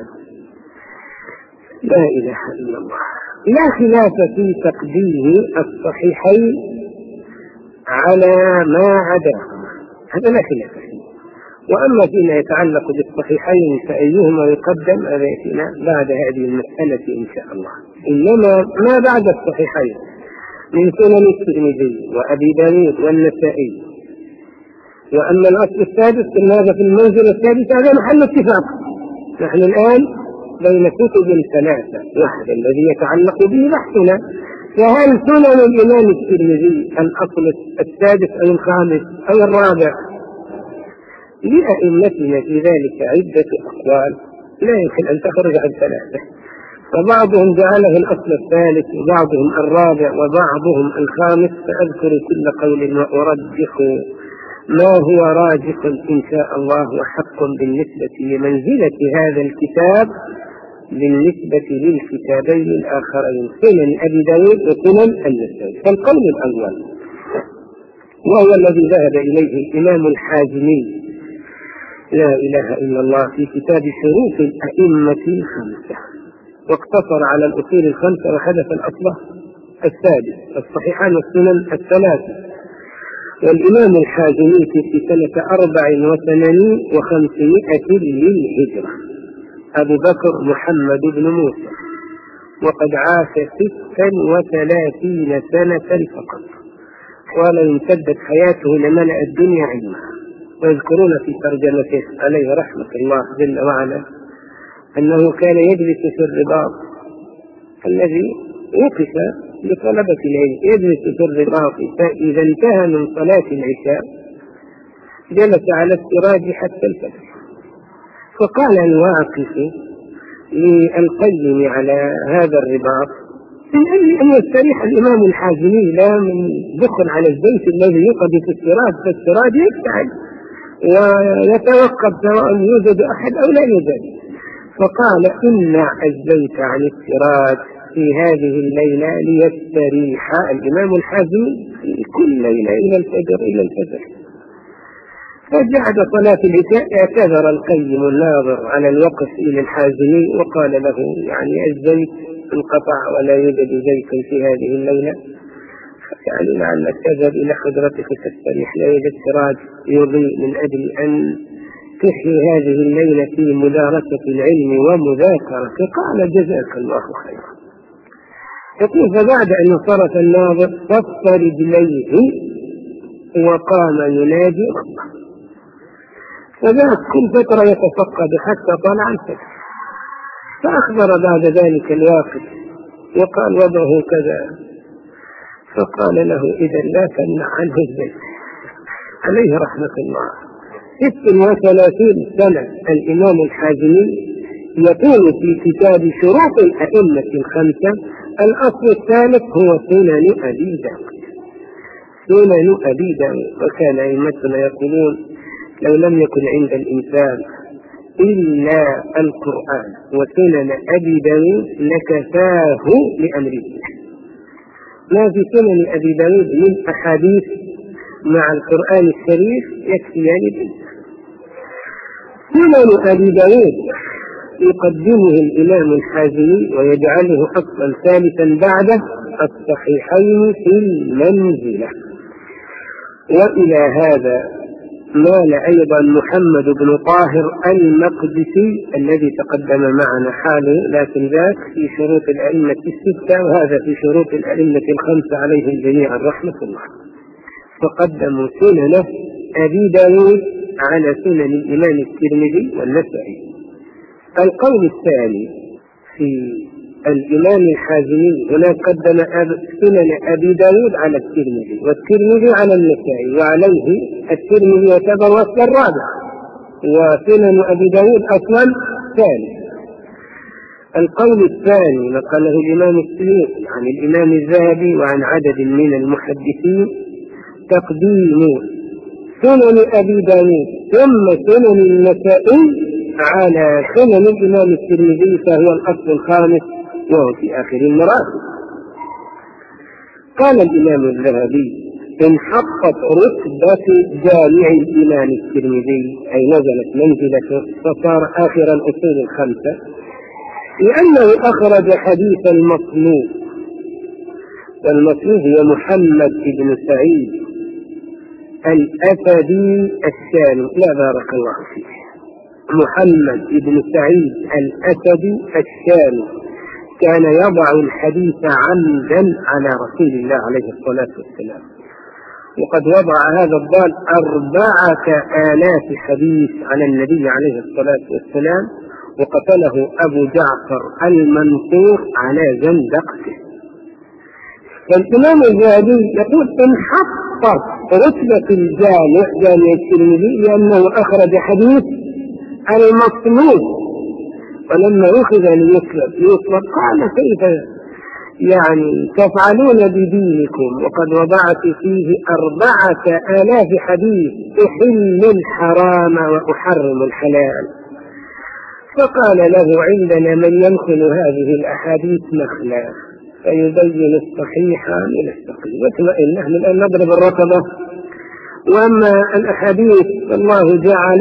لا إله إلا الله. لا خلاف في تقديم الصحيحين على ما عداهما، هذا لا خلاف فيه. وأما فيما يتعلق بالصحيحين فأيهما يقدم هذا يأتينا بعد هذه المسألة إن شاء الله. إنما ما بعد الصحيحين من سنن الترمذي وأبي داود والنسائي. وأما الأصل السادس هذا في المنزل السادس هذا محل اتفاق. نحن الآن بين كتب ثلاثة، واحد الذي يتعلق به بحثنا، فهل سنن الإمام الترمذي الأصل السادس أو الخامس أو الرابع؟ لأئمتنا في ذلك عدة أقوال لا يمكن أن تخرج عن ثلاثة، وبعضهم جعله الأصل الثالث وبعضهم الرابع وبعضهم الخامس، فأذكر كل قول وأرجح ما هو راجح إن شاء الله وحق بالنسبة لمنزلة هذا الكتاب بالنسبة للكتابين الآخرين سنن أبي داود وسنن النسائي. فالقول الأول وهو الذي ذهب إليه الإمام الحازمي لا إله إلا الله في كتاب شروط الأئمة الخمسة، واقتصر على الأصول الخمسة وحدث الأصل السادس الصحيحان والسنن الثلاثة. والإمام الحازمي في سنة أربع وثمانين وخمسمائة للهجرة، أبو بكر محمد بن موسى، وقد عاش ستا وثلاثين سنة فقط، ولو امتدت حياته لملأ الدنيا علما. ويذكرون في ترجمته عليه رحمة الله جل وعلا أنه كان يجلس في الرباط الذي وقف لطلبة العلم، يجلس في الرباط، فإذا انتهى من صلاة العشاء جلس على السراج حتى الفجر. فقال الواقف للقيم على هذا الرباط من أجل أن يستريح الإمام الحازمي لا من دخل على الزيت الذي يوقد في السراج، فالسراج يفتعل ويتوقف سواء يوجد أحد أو لا يوجد. فقال إن عزيت عن السراج في هذه الليلة ليستريح الإمام الحازمي في كل ليلة إلى الفجر إلى الفجر. فبعد صلاة العشاء اعتذر القيم الناظر على الوقف إلى الحازمي وقال له يعني الزيت انقطع ولا يوجد زيت في هذه الليلة، يعني لعلك تذهب إلى حضرتك تستريح، لا يوجد سراج يضيء من أجل أن تحيي هذه الليلة في مدارسة العلم ومذاكرة. قال جزاك الله خيرا. يقول فبعد أن انصرف الناظر صف رجليه وقام ينادي ربه، فذهب كل فترة يتفقد حتى طلع الفجر، فأخبر بعد ذلك الواقف وقال وضعه كذا، فقال له إذا لا تمنع عنه الزيت عليه رحمة الله. ست وثلاثين سنة الإمام الحازمي يقول في كتاب شروط الأئمة الخمسة الأصل الثالث هو سنن أبي داود. سنن أبي داود، وكان أئمتنا يقولون لو لم يكن عند الإنسان إلا القرآن وسنن أبي داود لكفاه لأمره. ما في سنن أبي داود من أحاديث مع القرآن الشريف يكفيان الإنسان. سنن أبي داود يقدمه الإمام الحازمي ويجعله أصلا ثالثا بعده الصحيحين في المنزلة. وإلى هذا مال أيضا محمد بن طاهر المقدسي الذي تقدم معنا حاله، لكن ذاك في شروط الأئمة الستة وهذا في شروط الأئمة الخمسة عليهم جميعا رحمة الله. فقدموا سنن أبي داود على سنن الإمام الترمذي والنسائي. القول الثاني في الإمام الحازمي هناك قدم سنن أبي داود على الترمذي والترمذي على النسائي، وعليه الترمذي يعتبر أصلا رابع وسنن أبي داود أصلا ثالث. القول الثاني نقله الإمام السيوطي عن الإمام الذهبي وعن عدد من المحدثين تقديم سنن أبي داود ثم سنن النسائي على سنن الإمام الترمذي، فهو الأصل الخامس وهو في آخر المراتب. قال الإمام الذهبي انحطت رتبة جامع الإمام الترمذي أي نزلت منزلته فصار آخر الأصول الخمسة لأنه أخرج حديث المصنوف، والمصنوف هو محمد بن سعيد الأسدي الشامي، لا بارك الله فيه، محمد بن سعيد الأسدي الشامي كان يضع الحديث عمدا على رسول الله عليه الصلاة والسلام، وقد وضع هذا الضال أربعة آلاف حديث على النبي عليه الصلاة والسلام، وقتله أبو جعفر المنصور على زندقته. فالإمام الذهبي يقول انحطت رتبة الجامع جامع الترمذي لأنه أخرج حديث المصنوف، ولما أخذ ليطلب يطلب قال كيف يعني تفعلون بدينكم وقد وضعت فيه أربعة آلاف حديث أحل الحرام وأحرم الحلال. فقال له عندنا من ينقل هذه الأحاديث نخلا فيبين الصحيح من السقيم واطمئن من أن نضرب الرقبة. وأما الأحاديث فالله جعل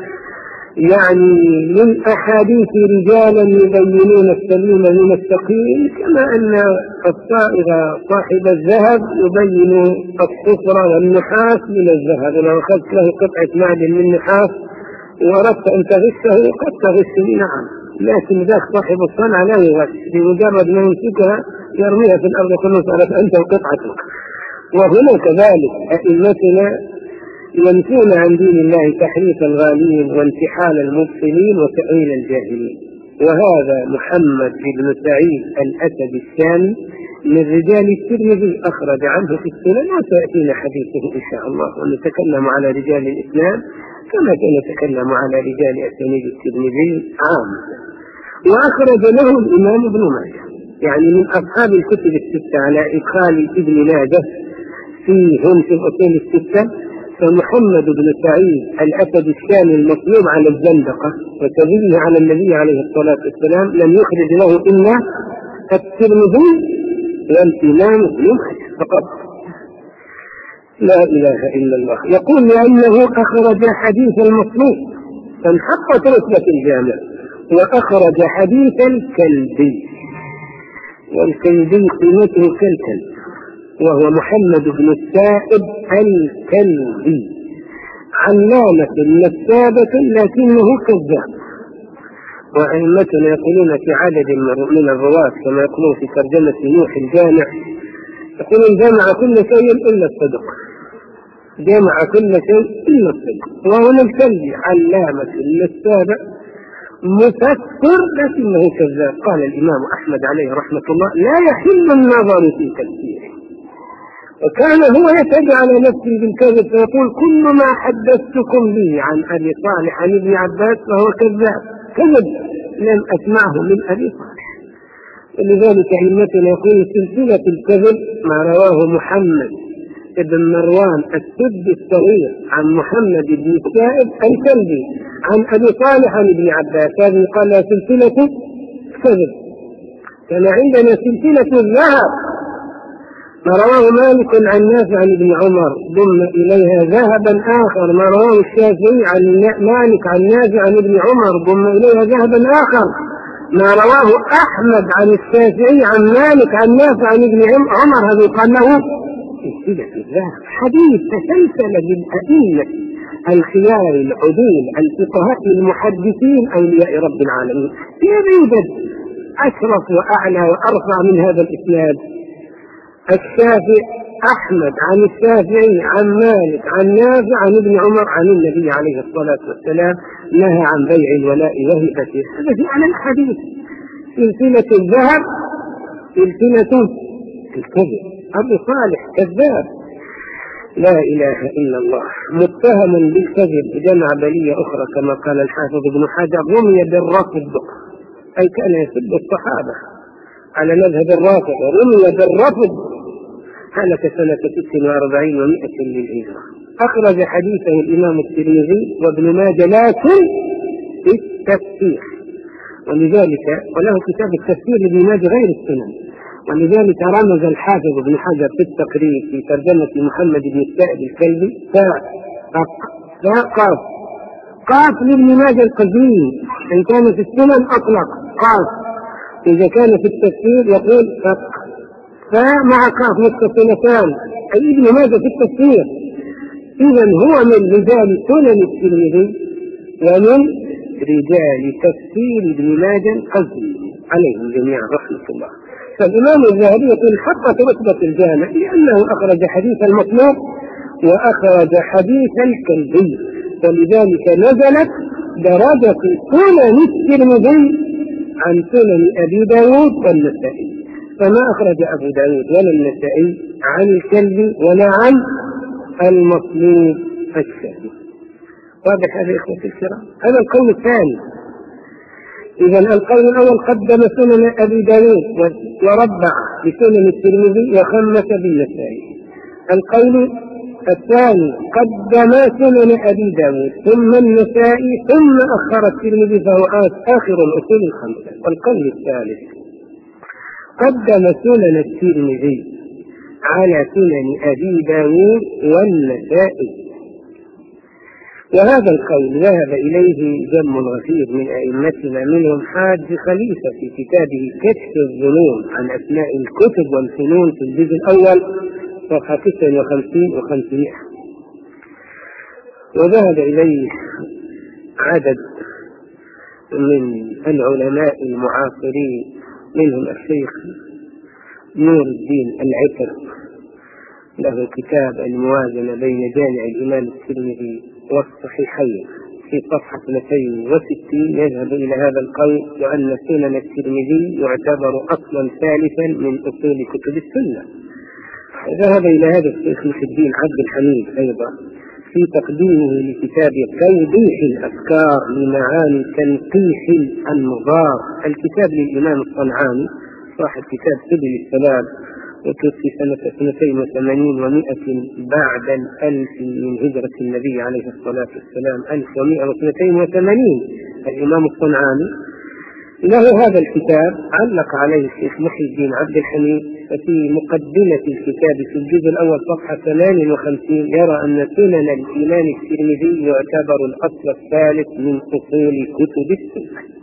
يعني من أحاديث رجالا يبينون السليم من السقيم، كما أن الصائغ صاحب الذهب يبين الصفر والنحاس من الذهب. لو أخذت له قطعة معدن من نحاس وأردت أن تغشه قد تغش، نعم، لكن ذاك صاحب الصنعة لا يغش، بمجرد ما يمسكها يرميها في الأرض كله صارت أنت وقطعتك. وهنا كذلك أئمتنا ينفون عن دين الله تحريف الغالين وانتحال المبطلين وتأويل الجاهلين. وهذا محمد بن سعيد الأسدي الشامي من رجال الترمذي أخرج عنه في السنن، وسيأتينا حديثه إن شاء الله، ونتكلم على رجال الإسلام كما نتكلم على رجال أسانيد الترمذي عامة. وأخرج له الإمام ابن ماجه، يعني من أصحاب الكتب الستة على إدخال ابن ماجه فيهم في الأصول الستة فمحمد بن سعيد الأسد الشامي المطلوب على الزندقة وكذبه على النبي عليه الصلاة والسلام لم يخرج له إلا الترمذي والإمام ابن ماجه فقط. لا إله إلا الله. يقول لأنه أخرج حديث المطلوب فانحطت رتبة الجامع، وأخرج حديث الكلبي، والكلبي قيمته كالكلب، وهو محمد بن السائب الكلبي علامة نسابة لكنه كذاب. وأئمتنا يقولون في عدد من الرواة كما يقولون في ترجمة نوح الجامع، يقولون جمع كل شيء إلا الصدق، جمع كل شيء إلا الصدق. وهنا الكلبي علامة نسابة مفسر لكنه كذاب. قال الإمام أحمد عليه رحمة الله: لا يحل النظر في تفسيره. وكان هو يتبع على نفسه بالكذب فيقول: كل ما حدثتكم به عن أبي صالح عن ابن عباس فهو كذاب، كذب لم أسمعه من أبي صالح. ولذلك أئمتنا يقول سلسلة الكذب ما رواه محمد بن مروان السد الصغير عن محمد بن السائب الكلبي عن أبي صالح عن ابن عباس، هذه قال سلسلة كذب. كان عندنا سلسلة الذهب ما رواه مالك عن نافع عن ابن عمر ضم إليها ذهبا آخر ما رواه الشافعي عن مالك عن نافع عن ابن عمر ضم إليها ذهبا آخر ما رواه أحمد عن الشافعي عن مالك عن نافع عن ابن عمر، هذا يقال له سلسلة الذهب. حديث تسلسل بالأئمة الخيار العدول الفقهاء المحدثين أولياء رب العالمين. كيف يوجد أشرف وأعلى وأرفع من هذا الإسناد؟ الشافعي أحمد عن الشافعي عن مالك عن نافع عن ابن عمر عن النبي عليه الصلاة والسلام نهى عن بيع الولاء وهبته. هذا في أعلى الحديث. سلسلة الذهب سلسلة الكذب، أبو صالح كذاب. لا إله إلا الله. متهم بالكذب جمع بلية أخرى كما قال الحافظ ابن حجر: رمي بالرفض، أي كان يسب الصحابة على مذهب الرافض، رمي بالرفض. هلك سنة ست وأربعين ومائة للهجرة. أخرج حديثه الإمام الترمذي وابن ماجه لكن في التفسير، ولذلك وله كتاب التفسير لابن ماجه غير السنن، ولذلك رمز الحافظ ابن حجر في التقريب في ترجمة محمد بن السائب الكلبي فاء قاف قاف لابن ماجه القديم، إن كان في السنن أطلق قاف، إذا كان في التفسير يقول فاء مع قاف متصلتان، أي ابن ماجه في التفسير. إذا هو من رجال سنن الترمذي ومن رجال تفسير ابن ماجه القديم عليهم جميعا رحمة الله. فالإمام الذهبي يقول حقق رتبة الجامع لأنه أخرج حديث المطلوب وأخرج حديث الكلبي، فلذلك نزلت درجة سنن الترمذي عن سنن أبي داود والنسائي، فما أخرج أبو داود ولا النسائي عن الكلبي ولا عن المطلوب الشافعي. واضح هذا إخوة الكرام؟ هذا القول الثاني. إذا القول الأول قدم سنن أبي داود وربع بسنن الترمذي وخمس بالنسائي. القول الثاني قدم سنن أبي داود ثم النسائي ثم أخر الترمذي فهو آخر الأصول الخمسة. والقول الثالث قدم سنن الترمذي على سنن أبي داود والنسائي. وهذا القول ذهب إليه جم غفير من أئمتنا منهم حاج خليفة في كتابه كشف الظنون عن أسماء الكتب والفنون في الجزء الأول صفحة تسعة وخمسين وخمسمائة. وذهب إليه عدد من العلماء المعاصرين منهم الشيخ نور الدين العكر له كتاب الموازنة بين جامع الإمام الترمذي والصحيحين في صفحة اثنتين وستين يذهب إلى هذا القول وأن سنن الترمذي يعتبر أصلا ثالثا من أصول كتب السنة. ذهب إلى هذا الشيخ محي الدين عبد الحميد أيضا في تقديمه لكتاب توضيح الأفكار لمعاني تنقيح الأنظار، الكتاب للإمام الصنعاني صاحب كتاب سبل السلام وتوفي سنة اثنتين وثمانين ومائة بعد الألف من هجرة النبي عليه الصلاة والسلام، ألف ومائة واثنتين وثمانين. الإمام الصنعاني له هذا الكتاب علق عليه الشيخ محي الدين عبد الحميد، ففي مقدمة الكتاب في الجزء الأول صفحة ثمان وخمسين يرى أن سنن الإمام الترمذي يعتبر الأصل الثالث من أصول كتب السنة.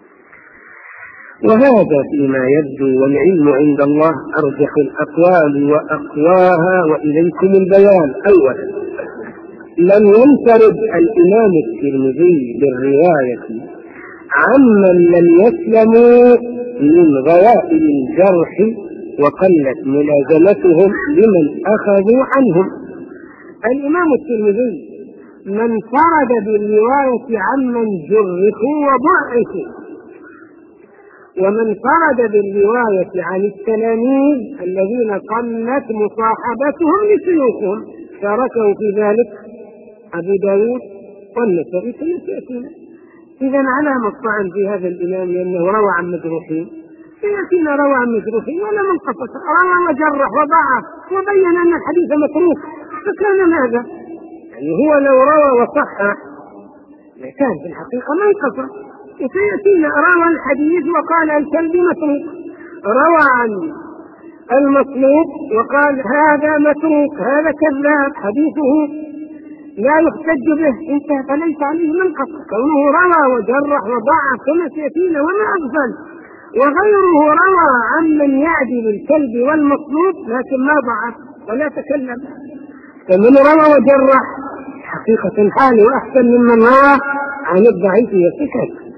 وهذا فيما يبدو، والعلم عند الله أرجح الأقوال وأقواها، وإليكم البيان. أولا، لم ينفرد الإمام الترمذي بالرواية عمن لم يسلموا من غوائل الجرح وقلت ملازمتهم لمن أخذوا عنهم. الإمام الترمذي من فرد بالرواية عمن جرحوا وضعفوا، ومن فرد بالرواية عن التلاميذ الذين قلت مصاحبتهم لشيوخهم، شاركوا في ذلك أبو داود والنسائي كما سيأتينا. إذا علامة الطعن في هذا الإمام لأنه روى عن مجروحين، سيأتينا روى عن مجروحين ولا منقصة، روى وجرح وضعف وبين أن الحديث متروك، فكان ماذا؟ يعني هو لو روى وصحح كان في الحقيقة منقصة. وسيأتينا روى الحديث وقال الكلب متروك، روى عن المطلوب وقال هذا متروك، هذا كذاب، حديثه لا يحتج به، انتهى، فليس عليه منقص، كونه روى وجرح وضعف كما سيأتينا وما أغفل. وغيره روى عن من يعدل الكلب والمطلوب لكن ما ضعف ولا تكلم، فمن روى وجرح حقيقة حاله أحسن ممن روى عن الضعيف وسكت.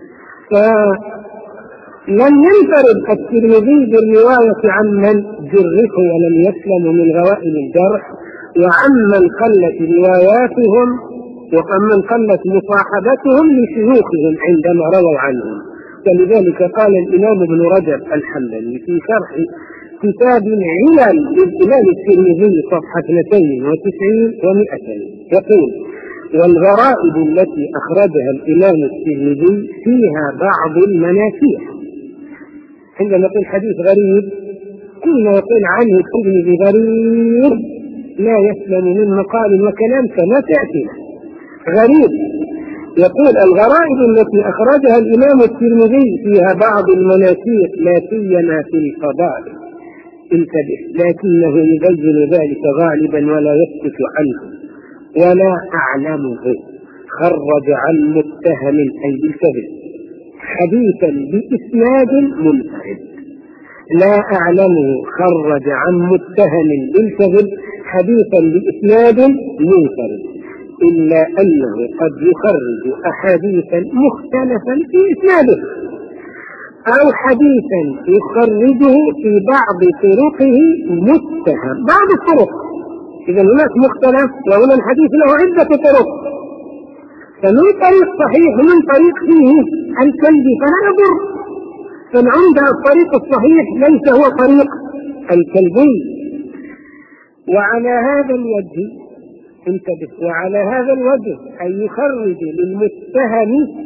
فلم ينفرد الترمذي بالرواية عمن جرحوا ولم يسلموا من غوائل الجرح، وعمن قلت رواياتهم ومن قلت مصاحبتهم لشيوخهم عندما رووا عنهم. فلذلك قال الإمام ابن رجب الحنبلي في شرح كتاب العلل للإمام الترمذي صفحة اثنتين وتسعين ومئتين يقول: والغرائب التي أخرجها الإمام الترمذي فيها بعض المناكير. عندما نقول حديث غريب كنا يقول عنه الترمذي غريب لا يسلم من مقال وكلام كما تأتينا. غريب يقول: الغرائب التي أخرجها الإمام الترمذي فيها بعض المناكير لا سيما في الفضائل، انتبه، لكنه يبين ذلك غالبا ولا يسكت عنه. ولا أعلمه خرج عن متهم أي بالكذب حديثا بإسناد منفرد. لا أعلمه خرج عن متهم بالكذب حديثا بإسناد منفرد، إلا أنه قد يخرج أحاديثا مختلفا في إسناده، أو حديثا يخرجه في بعض طرقه متهم بعض الطرق. إذا هناك مختلف وهنا الحديث له عدة طرق، فمن طريق صحيح ومن طريق فيه الكلب فلا يضر، فالعمد الطريق الصحيح ليس هو طريق الكلبي. وعلى هذا الوجه انتبه، وعلى هذا الوجه أن يخرج للمتهم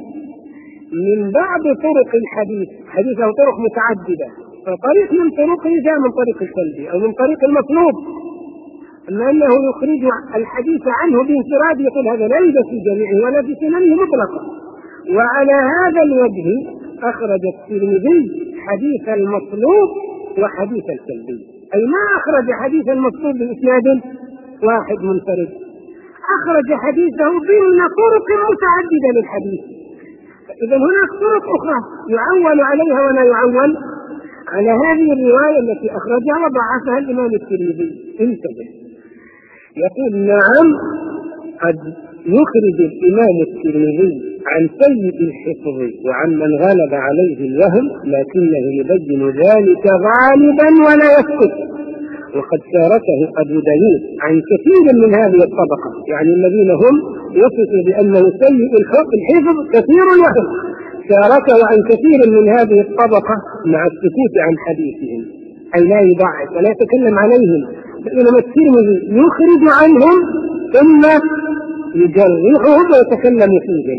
من بعض طرق الحديث، حديث له طرق متعددة، فطريق من طرقه جاء من طريق الكلبي أو من طريق المطلوب، أما أنه يخرج الحديث عنه بانفراد يقول هذا لا يوجد في جميعه ولا في سننه مطلقا. وعلى هذا الوجه أخرج الترمذي حديث المطلوب وحديث الكلبي، أي ما أخرج حديث المطلوب بإسناد واحد منفرد، أخرج حديثه ضمن طرق متعددة للحديث. إذا هناك طرق أخرى يعول عليها ولا يعول على هذه الرواية التي أخرجها وضعفها الإمام الترمذي. انتبه، يقول: نعم قد يخرج الإمام الترمذي عن سيء الحفظ وعن من غلب عليه الوهم، لكنه يبين ذلك غالبا ولا يسكت. وقد شاركه أبو داود عن كثير من هذه الطبقة، يعني الذين هم يصفوا بأنه سيء الحفظ كثير الوهم، شاركه عن كثير من هذه الطبقة مع السكوت عن حديثهم، أي لا يضعف ولا يتكلم عليهم. فإنما الترمذي يخرج عنهم ثم يجرحهم ويتكلم فيهم،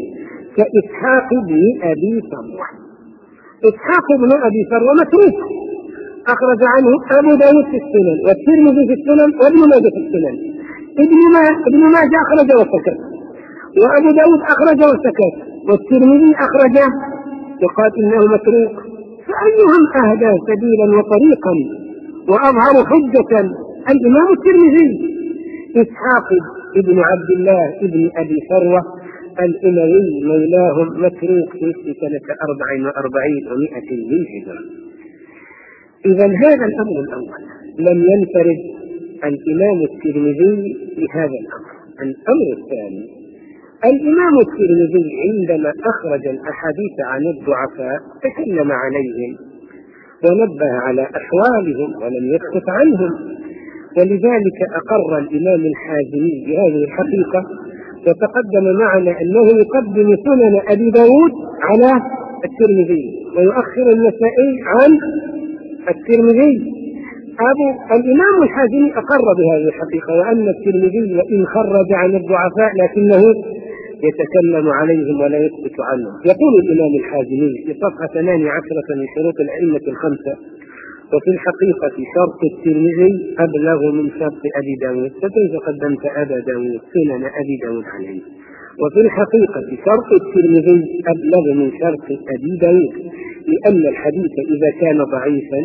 كإسحاق بن أبي ثروة. إسحاق بن أبي ثروة متروك، أخرج عنه أبو داود في السنن، والترمذي في السنن، وابن ماجه في السنن. ابن ماجه أخرج وسكت، وأبو داود أخرج وسكت، والترمذي أخرج وقال إنه متروك. فأيهم أهدى سبيلا وطريقا وأظهر حجة؟ الإمام الترمذي إسحاق ابن عبد الله ابن أبي ثروة الأموي مولاهم، متروك في سنة أربع وأربعين ومائتين للهجرة. إذا هذا الأمر الأول لم ينفرد الإمام الترمذي بهذا الأمر. الأمر الثاني، الإمام الترمذي عندما أخرج الأحاديث عن الضعفاء تكلم عليهم ونبه على أحوالهم ولم يسكت عنهم، ولذلك أقر الإمام الحازمي بهذه الحقيقة، وتقدم معنا أنه يقدم سنن أبي داود على الترمذي ويؤخر النسائي عن الترمذي. أبو الإمام الحازمي أقر بهذه الحقيقة، وأن الترمذي وإن خرج عن الضعفاء لكنه يتكلم عليهم ولا يسكت عنهم. يقول الإمام الحازمي في صفحة ثمانية عشرة من شروط الأئمة الخمسة: وفي الحقيقة شرط الترمذي أبلغ من شرط أبي داود، فكيف قدمت أبا داود سنن أبي داود عليه؟ وفي الحقيقة شرط الترمذي أبلغ من شرط أبي داود، لأن الحديث إذا كان ضعيفا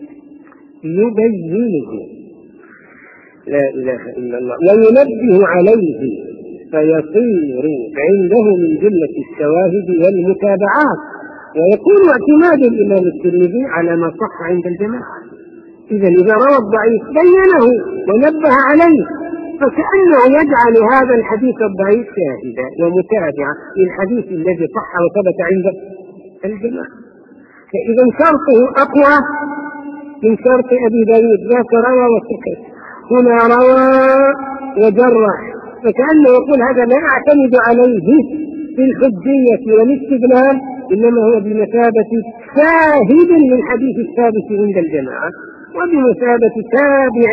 يبينه، لا إله إلا الله، وينبه عليه، فيصير عنده من جملة الشواهد والمتابعات، ويكون اعتماد الإمام الترمذي على ما صح عند الجماعة. إذا إذا روى الضعيف بينه ونبه عليه، فكأنه يجعل هذا الحديث الضعيف شاهدا ومتابعا للحديث الذي صح وثبت عند الجماعة. فإذا شرطه أقوى من شرط أبي داود، ذاك روى وسكت، هنا روى وجرح، فكأنه يقول هذا لا أعتمد عليه في الحجية والاستدلال، إنما هو بمثابة شاهد للحديث الثابت عند الجماعة، وبمثابة تابع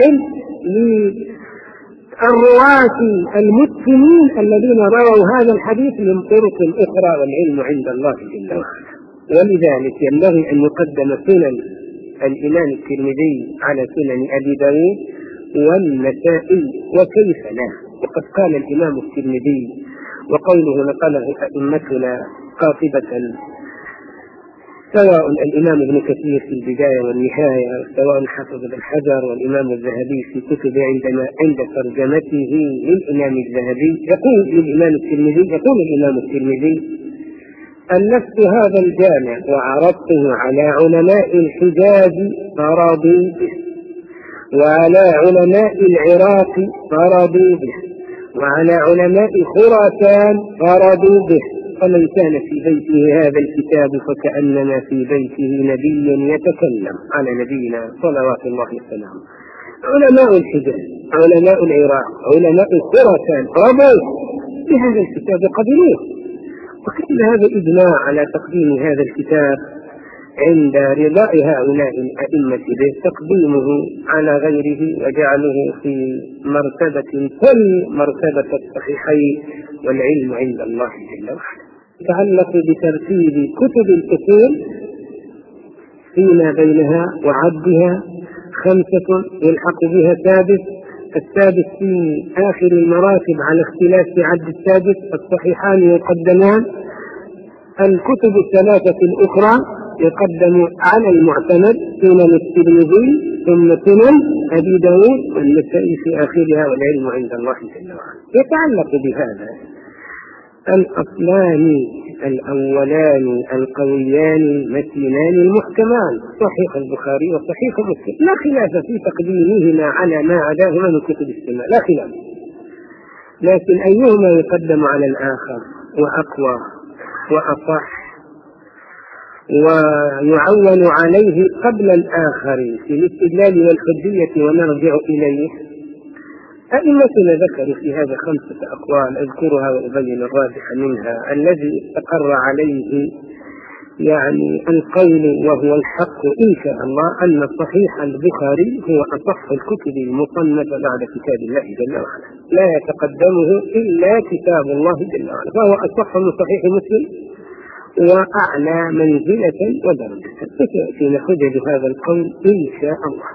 للرواة المتقنين الذين رووا هذا الحديث من طرق أخرى، والعلم عند الله جل وعلا. ولذلك ينبغي أن يقدم سنن الإمام الترمذي على سنن أبي داود والنسائي، وكيف لا؟ وقد قال الإمام الترمذي، وقوله نقله أئمتنا قاطبة، سواء الإمام ابن كثير في البداية والنهاية، سواء حافظ بن حجر والإمام الذهبي في كتبه عندما عند ترجمته للإمام الذهبي، يقول للإمام الترمذي يقول الإمام الترمذي: ألفت هذا الجامع وعرضته على علماء الحجاز فرضوا به، وعلى علماء العراق فرضوا به، وعلى علماء خراسان فرضوا به، فمن كان في بيته هذا الكتاب فكأنما في بيته نبي يتكلم على نبينا صلوات الله وسلامه. علماء الحجاز، علماء العراق، علماء خراسان رضوا بهذا الكتاب قبلوه، وكان هذا إجماع على تقديم هذا الكتاب عند رضاء هؤلاء الأئمة به، تقديمه على غيره وجعله في مرتبة كل مرتبة الصحيحين، والعلم عند الله جل وعلا. يتعلق بترتيب كتب الأصول فيما بينها وعدها خمسة يلحق بها سادس، السادس في آخر المراتب على اختلاف في عد السادس، الصحيحان يقدمان، الكتب الثلاثة الأخرى يقدم على المعتمد سنن الترمذي ثم سنن أبي داود والنسائي في آخرها، والعلم عند الله جل وعلا. يتعلق بهذا الأصلان الأولان القويان المتينان المحكمان، صحيح البخاري وصحيح مسلم، لا خلاف في تقديمهما على ما عداهما من كتب السنة، لا خلاف، لكن أيهما يقدم على الآخر وأقوى وأصح ويعول عليه قبل الآخر في الاستدلال والحجية ونرجع إليه؟ أئمتنا ذكروا في هذا خمسة أقوال أذكرها وأبين الراجح منها. الذي استقر عليه يعني القول وهو الحق إن شاء الله أن صحيح البخاري هو أصح الكتب المصنفة بعد كتاب الله جل وعلا، لا يتقدمه إلا كتاب الله جل وعلا، فهو أصح من صحيح مسلم وأعلى منزلة ودرجة. ستأتينا حجج هذا القول إن شاء الله.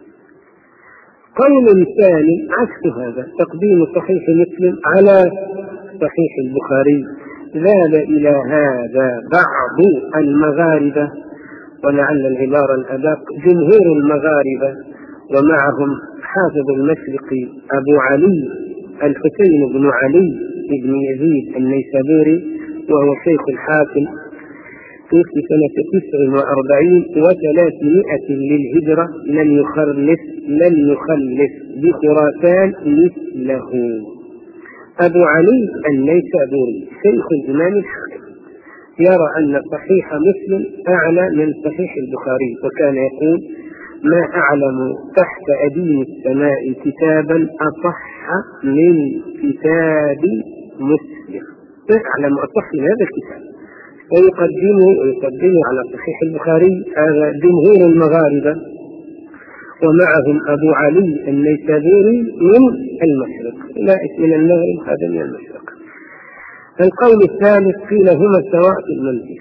قول ثاني عكس هذا، تقديم صحيح مسلم على صحيح البخاري. ذهب إلى هذا بعض المغاربة، ولعل العبارة الأدق جمهور المغاربة، ومعهم حافظ المشرق أبو علي الحسين بن علي بن يزيد النيسابوري، وهو شيخ الحاكم، توفي سنة تسع وأربعين وثلاثمائة للهجرة، لم يخلف لم يخلف بخراسان مثله. أبو علي النيسابوري شيخ الإمام الحاكم يرى أن صحيح مسلم أعلى من صحيح البخاري، وكان يقول: ما أعلم تحت أديم السماء كتابا أصح من كتاب مسلم، ما أعلم أصح من هذا الكتاب، ويقدمه ويقدمه على صحيح البخاري. هذا جمهور المغاربة، ومعهم أبو علي النيسابوري من المشرق، لا من المغرب، هذا من المشرق. القول الثالث قيل هما سواء في المنزل.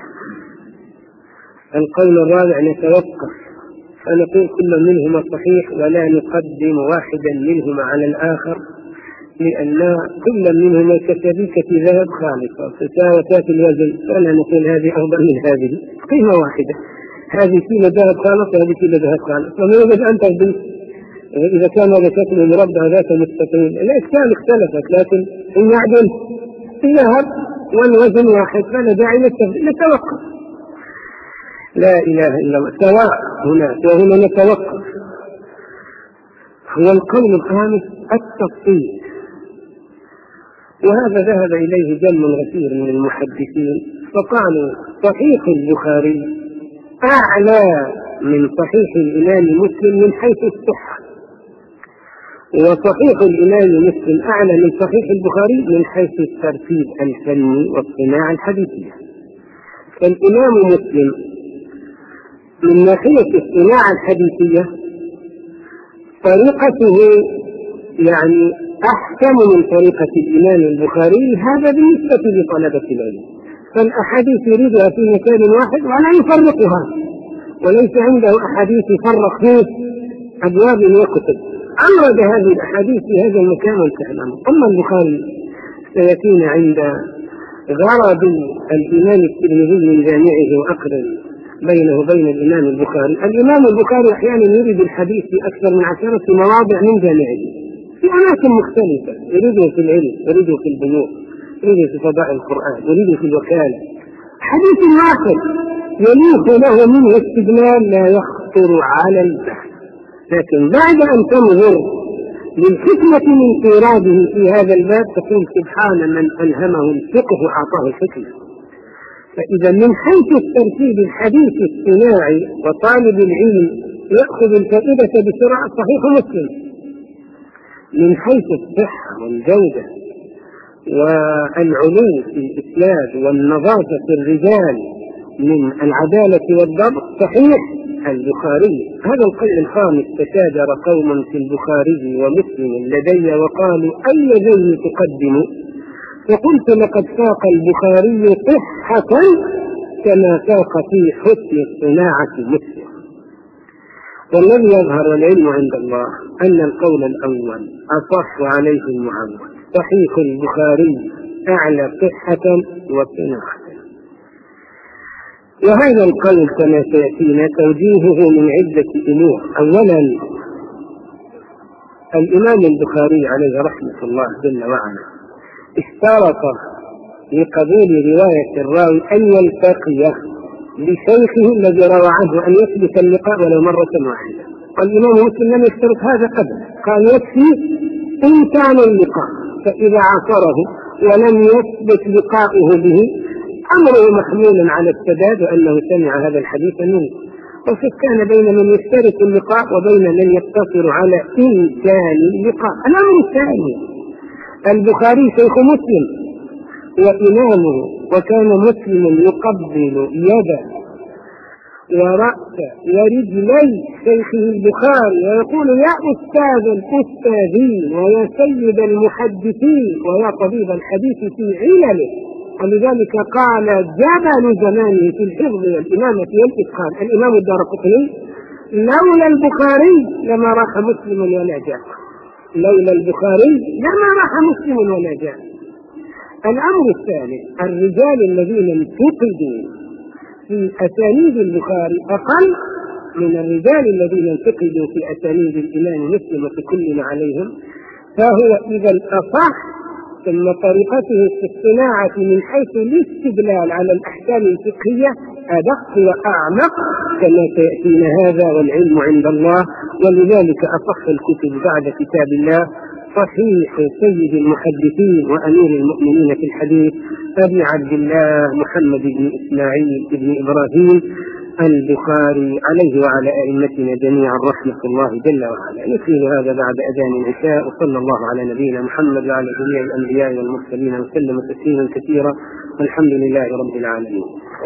القول الرابع نتوقف فنقول كل منهما صحيح، ولا نقدم واحدا منهما على الآخر، لأن كل منهما كسبيكة ذهب خالصة تساوتا في الوزن، فلا نقول هذه أفضل من هذه، قيمة واحدة، هذه كيلو ذهب خالص وهذه كيلو ذهب خالص، ومن يجب أن تفضل إذا كان هذا شكل مربع ذات مستطيل. الأشكال اختلفت، لكن إن يعدل الذهب والوزن واحد فلا داعي للتفضيل، نتوقف. لا إله إلا الله، سواء هنا وهنا نتوقف. هو القول الخامس التفصيل، وهذا ذهب إليه جم غفير من المحدثين، فقالوا صحيح البخاري أعلى من صحيح الإمام مسلم من حيث الصحة، وصحيح الإمام مسلم أعلى من صحيح البخاري من حيث الترتيب الفني والصناعة الحديثية. فالإمام مسلم من ناحية الصناعة الحديثية طريقته يعني أحكم من طريقة الإمام البخاري، هذا بالنسبة لطلبة العلم، فالأحاديث يريدها في مكان واحد ولا يفرقها، وليس عنده أحاديث يفرق فيه أبواب وكتب، أورد هذه الأحاديث في هذا المكان وانتهى. أما البخاري سيأتينا عند غرض الإمام الترمذي من جامعه وأقرب بينه وبين الإمام البخاري. الإمام البخاري أحيانا يريد الحديث في أكثر من عشرة مواضع من جامعه في أماكن مختلفة، يريده في العلم، يريده في البيوع، يريده في فضاء القرآن، يريده في الوكالة، حديث واحد يليق له منه استدلال لا يخطر على البحث. لكن بعد أن تنظر للحكمة من إيراده في هذا الباب تقول سبحان من ألهمه الفقه أعطاه الحكمة. فإذا من حيث الترتيب الحديث الصناعي وطالب العلم يأخذ الفائدة بسرعة صحيح مسلم، من حيث الصحة والجودة والعلو في الإسناد والنظافة الرجال من العدالة والضبط صحيح البخاري. هذا القول الخامس تشاجر قوم في البخاري ومسلم لدي وقالوا أي ذي تقدم، فقلت لقد ساق البخاري صحة كما ساق في حسن الصناعة مسلم. والذي يظهر والعلم عند الله أن القول الأول أصح عليه المعول، صحيح البخاري أعلى صحة وصناعة. وهذا القول كما سيأتينا توجيهه من عدة أمور. أولا الإمام البخاري عليه رحمة الله جل وعلا اشترط لقبول رواية الراوي أن يلتقي لشيخه الذي روى عنه أن يثبت اللقاء ولو مرة واحدة. والإمام مسلم لم يشترط هذا قبل، قال يكفي إن كان اللقاء، فإذا عاصره ولم يثبت لقاؤه به أمره محمول على السداد وأنه سمع هذا الحديث منه. وقد كان بين من يشترط اللقاء وبين من يقتصر على إمكان اللقاء. الأمر الثاني البخاري شيخ مسلم وإمامه، وكان مسلم يقبل يد ورأس ورجلي شيخه البخاري ويقول يا أستاذ الأستاذين ويا سيد المحدثين ويا طبيب الحديث في علله. ولذلك قال جبل زمانه في الحفظ والإمامة والإتقان الإمام الدارقطني: لولا البخاري لما راح مسلم ولا جاء. لولا البخاري لما راح مسلم ولا جاء. الأمر الثالث: الرجال الذين انتقدوا في أسانيد البخاري أقل من الرجال الذين انتقدوا في أسانيد الإمام مسلم وتكلم عليهم، فهو إذا الأصح، ثم طريقته في الصناعة من حيث الاستدلال على الأحكام الفقهية أدق وأعمق كما سيأتينا هذا، والعلم عند الله. ولذلك أصح الكتب بعد كتاب الله صحيح سيد المحدثين وأمير المؤمنين في الحديث أبي عبد الله محمد بن إسماعيل بن إبراهيم البخاري عليه وعلى أئمتنا جميعا رحمة الله جل وعلا. نكمل هذا بعد أذان العشاء، وصلى الله على نبينا محمد وعلى جميع الأنبياء والمرسلين وسلم تسليما كثيرا، والحمد لله رب العالمين.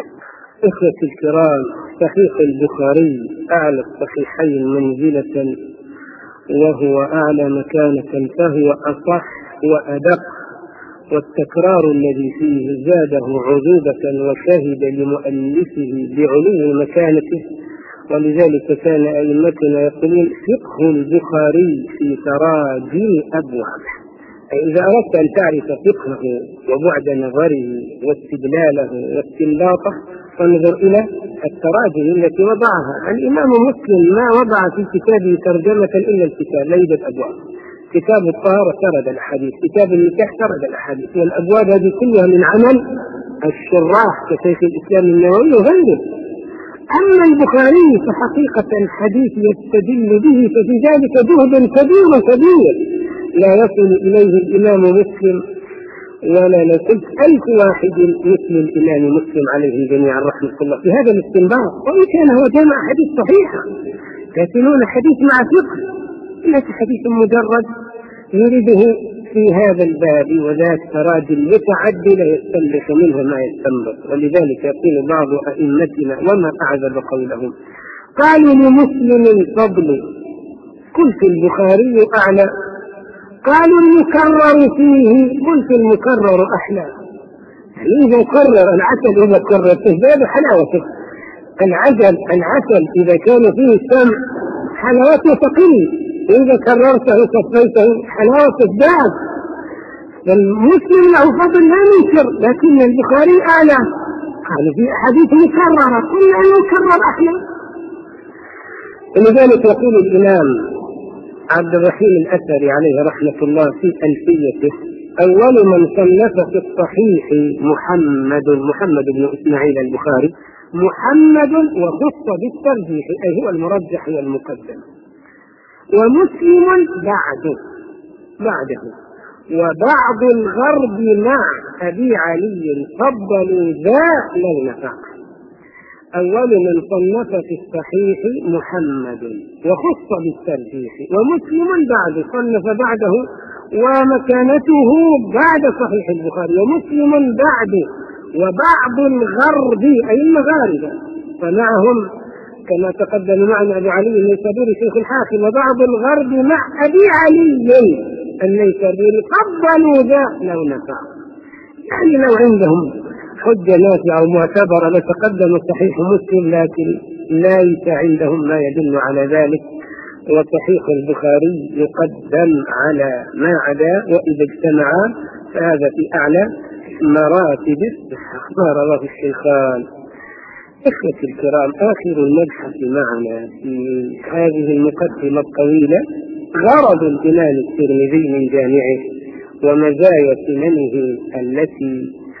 إخوتي الكرام، صحيح البخاري أعلى الصحيحين منزلة وهو أعلى مكانة، فهو أصح وأدق، والتكرار الذي فيه زاده عذوبة وشهد لمؤلفه بعلو مكانته. ولذلك كان أئمتنا يقولون: فقه البخاري في تراجم أبوابه. أي إذا أردت أن تعرف فقهه وبعد نظره واستدلاله واستنباطه فانظر إلى التراجم التي وضعها. الإمام مسلم ما وضع في كتابه ترجمة إلا الكتاب، لا يوجد أبواب. كتاب الطهارة سرد الأحاديث، كتاب النكاح سرد الأحاديث، والأبواب هذه كلها من عمل الشراح كشيخ الإسلام النووي وغيره. أما البخاري فحقيقة الحديث يستدل به، ففي ذلك جهد كبير كبير لا يصل إليه الإمام مسلم ولا لو قلت ألف واحد مثل الإمام مسلم عليه جميعا رحمة الله في هذا الاستنباط. وإن كان هو جمع حديث صحيحة، يأتون حديث مع فقه، ليس حديث مجرد يريده في هذا الباب، وذات تراجم متعددة يستنبط منه ما يستنبط. ولذلك يقول بعض أئمتنا وما أعذب قولهم: قالوا لمسلم الفضل، قلت البخاري أعلى. قالوا المكرر فيه، قلت المكرر أحلى. يعني إذا كرر العسل إذا كرر تزداد حلاوته. العسل العسل إذا كان فيه سمع حلاوته تقل، وإذا كررته كفيته حلاوة تزداد. فالمسلم له فضل لا ينكر، لكن البخاري أعلى. قالوا في أحاديث مكررة، كل أن يكرر أحلى. ولذلك يقول الإمام عبد الرحيم الأثري عليه رحمة الله في ألفيته: أول من صنف في الصحيح محمد محمد بن إسماعيل البخاري، محمد وخص بالترجيح، أي هو المرجح والمقدم، ومسلم بعده بعده وبعض الغرب مع أبي علي فضلوا ذا لو نفع. أول من صنف في الصحيح محمد وخص بالترجيح، ومسلم بعد صنف بعده ومكانته بعد صحيح البخاري، ومسلم بعد وبعض الغرب أي المغاربة، فمعهم كما تقدم معنا أبو علي النيسابوري شيخ الحاكم، وبعض الغرب مع أبي علي النيسابوري فضلوا ذا لو نفع. يعني لو عندهم حجة نافعة ومعتبرة لتقدم صحيح مسلم، لكن ليس عندهم ما يدل على ذلك، وصحيح البخاري يقدم على ما عدا، وإذا اجتمعا فهذا في أعلى مراتب الصحة. ما رواه الشيخان. إخوتي الكرام، آخر المبحث معنا في هذه المقدمة الطويلة غرض الإمام الترمذي من جامعه ومزايا سننه التي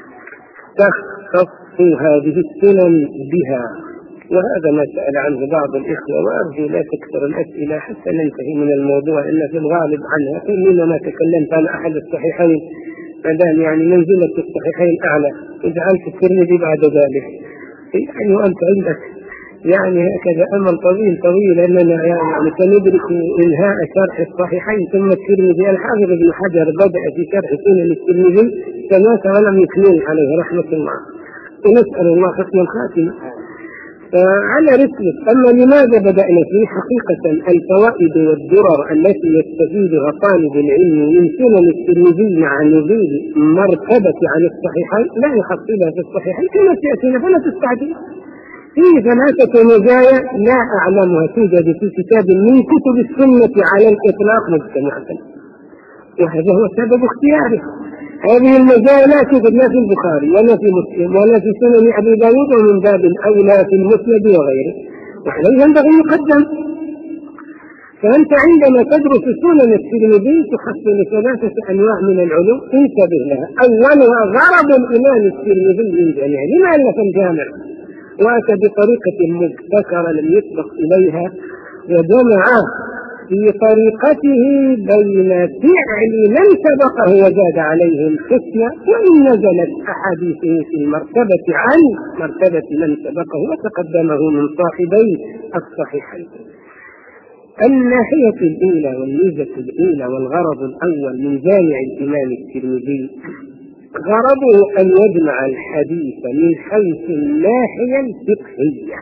تختص هذه السنن بها، وهذا ما سأل عنه بعض الإخوة، وأرجو لا تكثر الأسئلة حتى ننتهي من الموضوع، إن في الغالب عنها كلنا ما تكلمت عن أحد الصحيحين فدام يعني منزلة الصحيحين أعلى، وجعلت الترمذي بعد ذلك. يعني وأنت عندك يعني هكذا أمل طويل طويل أننا يعني سندرك إنهاء شرح الصحيحين ثم الترمذي. الحافظ ابن حجر بدأ في شرح سنن الترمذي سنوات ولم يكمل عليه رحمة الله، ونسأل الله حسن الخاتمة. فعلى رسلك. أما لماذا بدأنا فيه؟ حقيقة الفوائد والدرر التي يستفيدها طالب العلم من سنن الترمذي مع نزول مرتبة عن الصحيحين لا يحصلها في الصحيحين كما سيأتينا، فلا تستعجل. فيه ثلاثة مزايا لا أعلمها توجد في كتاب من كتب السنة على الإطلاق مجتمعة، وهذا هو سبب اختياره. هذه المزايا لا توجد لا في البخاري ولا في مسلم ولا في سنن أبي داود، ومن باب الأولى في المسند وغيره، وعليه ينبغي يقدم. فأنت عندما تدرس سنن الترمذي تحصل ثلاثة أنواع من العلوم انتبه لها. أولها غرض الإمام الترمذي من جميع لما ألف الجامع، وأتى بطريقة مبتكرة لم يسبق إليها، وجمع في طريقته بين فعل من سبقه وزاد عليه الحسنى، وإن نزلت أحاديثه في المرتبة عن مرتبة من سبقه وتقدمه من صاحبي الصحيحين. الناحية الأولى والميزة الأولى والغرض الأول من جامع الإمام الترمذي غرضه أن يجمع الحديث من حيث الناحية الفقهية،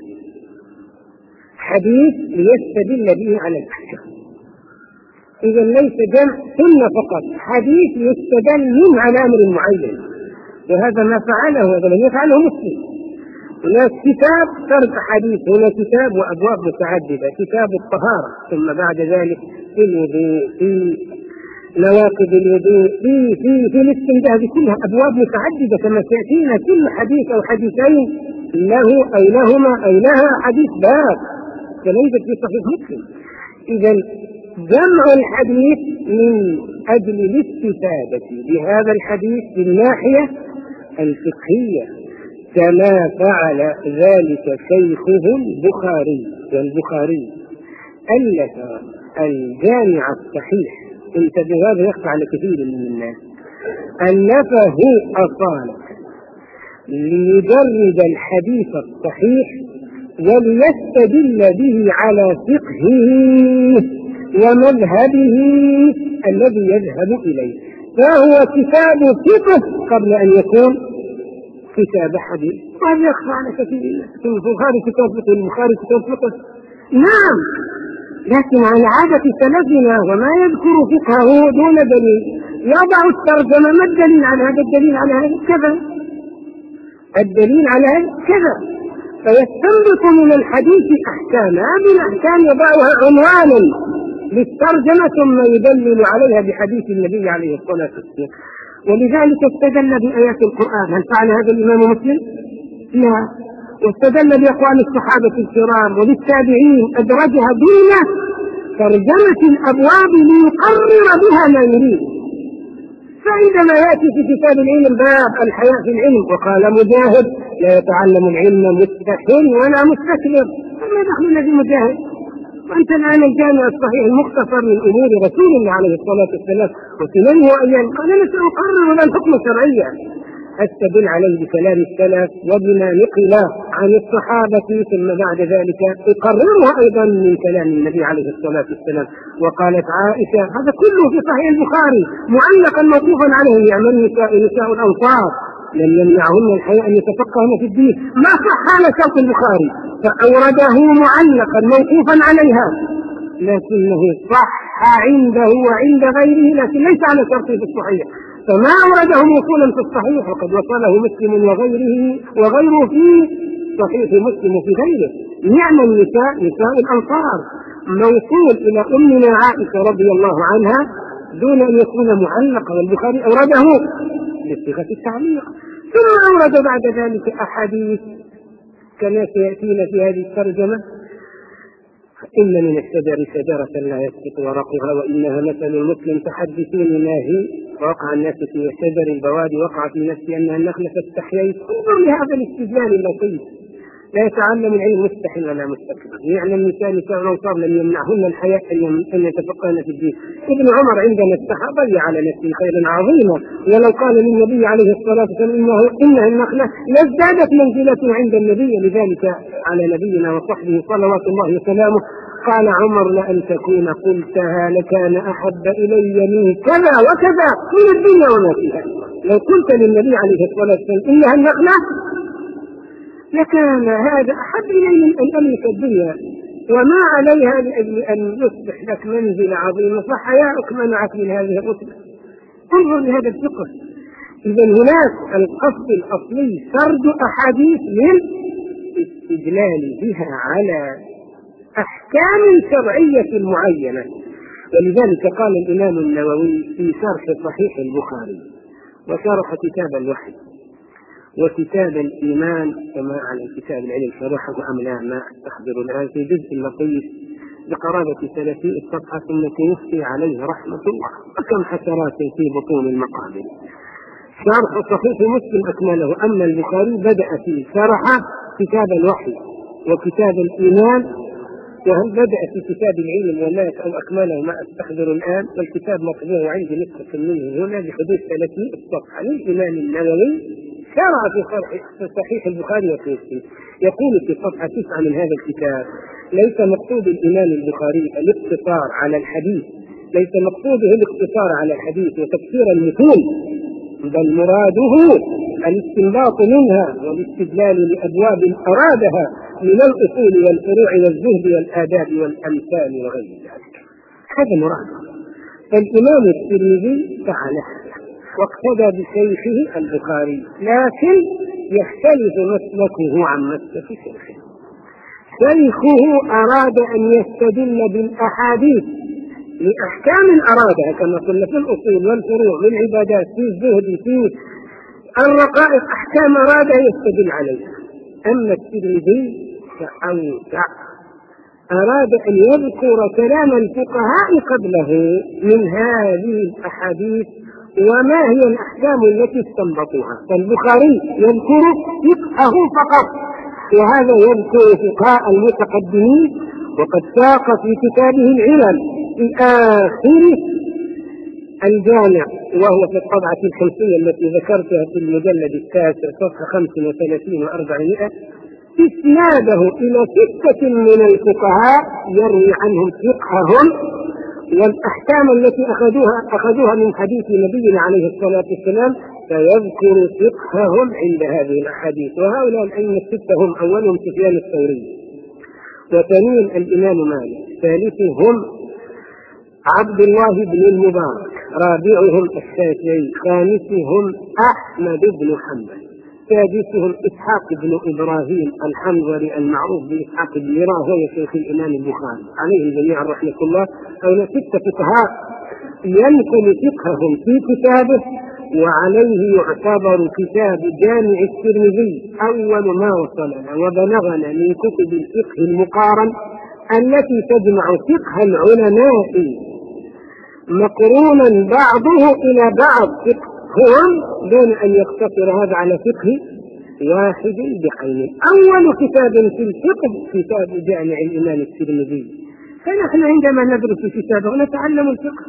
حديث ليستدل به على الأحكام. إذا ليس جمع سنة فقط، حديث يستدل منه على أمر معين، وهذا ما فعله، وهذا لم يفعله مسلم. هناك كتاب فرد حديث، هنا كتاب وأبواب متعددة، كتاب الطهارة، ثم بعد ذلك في الوضوء، في نواقض الوضوء، في في في الاستنجاء، كلها أبواب متعددة كما سيأتينا. كل حديث أو حديثين له أو لهما أو لها حديث باب، فليست في صحيح مسلم. إذا جمع الحديث من أجل الاستفادة بهذا الحديث في الناحية الفقهية، كما فعل ذلك شيخه البخاري. والبخاري ألف الجامع الصحيح، انتبه هذا يخفى على كثير من الناس، ألفه أصالة ليجرد الحديث الصحيح وليستدل به على فقهه ومذهبه الذي يذهب إليه، فهو كتاب فقه قبل أن يكون كتاب حديث. وهذا يخفى على كثير من الناس. البخاري كتاب فقه، البخاري كتاب فقه، نعم، لكن على عادة سلفنا وما يذكر فقهه دون دليل، يضع الترجمة ما الدليل على هذا، الدليل على هذا كذا، الدليل على هذا كذا، فيستنبط من الحديث أحكام، هذه الأحكام يضعها عنوانا للترجمة ثم يدلل عليها بحديث النبي عليه الصلاة والسلام. ولذلك استدل بآيات القرآن. هل فعل هذا الإمام مسلم؟ لا. واستدل بأقوال الصحابة الكرام وللتابعين، أدرجها دون ترجمة الأبواب ليقرر بها ما يريد. فعندما يأتي في كتاب العلم باب الحياة في العلم، وقال مجاهد لا يتعلم العلم مستحيل ولا مستكبر، فما دخلنا في مجاهد؟ وأنت الآن الجامع الصحيح المختصر من أمور رسول الله عليه الصلاة والسلام وسننه وأيام، قال أنا سأقرر له الحكم الشرعية، أستدل عليه بكلام السلف وبما نقل عن الصحابة، ثم بعد ذلك أقررها أيضا من كلام النبي عليه الصلاة والسلام. وقالت عائشة، هذا كله في صحيح البخاري معلقا موقوفا عليه، يعمل نساء نساء الأنصار لم يمنعهن الحياء أن يتفقهن في الدين، ما صح على شرط البخاري فأورده معلقا موقوفا عليها، لكنه صح عنده وعند غيره، لكن ليس على شرطه في الصحيح، فما أورده موصولا في الصحيح، وقد وصله مسلم وغيره وغيره في صحيح مسلم وفي غيره. نعم النساء نساء الأنصار موصول إلى أمنا عائشة رضي الله عنها دون أن يكون معلقا، والبخاري أورده بصيغة التعليق، ثم أورد بعد ذلك أحاديث كما سيأتينا في هذه الترجمة: إن من الشجر شجرة لا يسقط ورقها وإنها مثل المسلم تحدثوني ما هي، ووقع الناس في شجر البوادي وقع في نفسي أنها النخلة فاستحييت. انظر لهذا الاستدلال اللطيف، لا يتعلم العلم مستحيل ولا مستكبر، يعلم النساء نساء الأنصار لم يمنعهن الحياء أن يتفقهن في الدين. ابن عمر عندما استحى ضيع على نفسه خيرا عظيما، ولو قال للنبي عليه الصلاة والسلام إنه إنها النخلة لازدادت منزلته عند النبي. لذلك على نبينا وصحبه صلوات الله وسلامه قال عمر: لأن تكون قلتها لكان أحب إلي من كذا وكذا من الدنيا وما فيها. لو قلت للنبي عليه الصلاة والسلام إنها النخلة لكان هذا أحب إليه من أن أملك الدنيا وما عليها لأجل أن يصبح لك منزل عظيم فحياؤك منعك من هذه الرتبة. انظر لهذا الفقه. إذا هناك القصد الأصلي سرد أحاديث للاستدلال بها على أحكام شرعية معينة. ولذلك قال الإمام النووي في شرح صحيح البخاري وشرح كتاب الوحي وكتاب الإيمان كما على كتاب العلم شرحه أم لا ما أستحضر الآن في جزء لطيف بقرابة ثلاثين صفحة ثم يفتي عليه رحمة الله وكم حسرات في بطون المقابل. شرح صحيح مسلم أكمله، أما البخاري بدأ فيه شرح كتاب الوحي وكتاب الإيمان وهل بدأ في كتاب العلم ومات أو أكمله ما أستحضر الآن، والكتاب مطبوع عندي نسخة منه هنا بحدود ثلاثين صفحة للإمام النووي شرع في صحيح البخاري ومسلم. يقول في صفحة تسعة من هذا الكتاب: ليس مقصود الإمام البخاري الاقتصار على الحديث، ليس مقصوده الاقتصار على الحديث وتفسير المتون، بل مراده الاستنباط منها والاستدلال لأبواب أرادها من الأصول والفروع والزهد والآداب والأمثال وغير ذلك. هذا مراده. فالإمام الترمذي فعل واقتدى بشيخه البخاري، لكن يختلف مسلكه عن مسلك شيخه. شيخه أراد أن يستدل بالأحاديث لأحكام أرادها كما قلنا في الأصول والفروع والعبادات في الزهد في الرقائق، أحكام أرادها يستدل عليها. أما الترمذي فأوسع، أراد أن يذكر كلام الفقهاء قبله من هذه الأحاديث وما هي الأحكام التي استنبطوها. فالبخاري يذكر فقهه فقط، وهذا يذكر فقهاء المتقدمين، وقد ساق في كتابه العلل في آخر الجامع وهو في الطبعة الخمسية التي ذكرتها في المجلد التاسع صفحة خمس وثلاثين وأربعمائة إسناده إلى ستة من الفقهاء يروي عنهم فقههم والأحكام التي أخذوها أخذوها من حديث نبينا عليه الصلاة والسلام، فيذكر فقههم عند هذه الأحاديث. وهؤلاء الأئمة الستة هم: أولهم سفيان الثوري، وثانيهم الإمام مالك، ثالثهم عبد الله بن المبارك، رابعهم الشافعي، خامسهم أحمد بن حنبل، سادسهم إسحاق بن إبراهيم الحنظلي المعروف بإسحاق بن راهويه شيخ الإمام البخاري عليهم جميعا رحمة الله. هؤلاء ستة فقهاء ينقل فقههم في كتابه، وعليه يعتبر كتاب جامع الترمذي أول ما وصلنا وبلغنا من كتب الفقه المقارن التي تجمع فقه العلماء مقرونا بعضه إلى بعض فقههم دون أن يقتصر هذا على فقه واحد بعينه. أول كتاب في الفقه كتاب جامع الإمام الترمذي. فنحن عندما ندرس كتابه نتعلم الفقه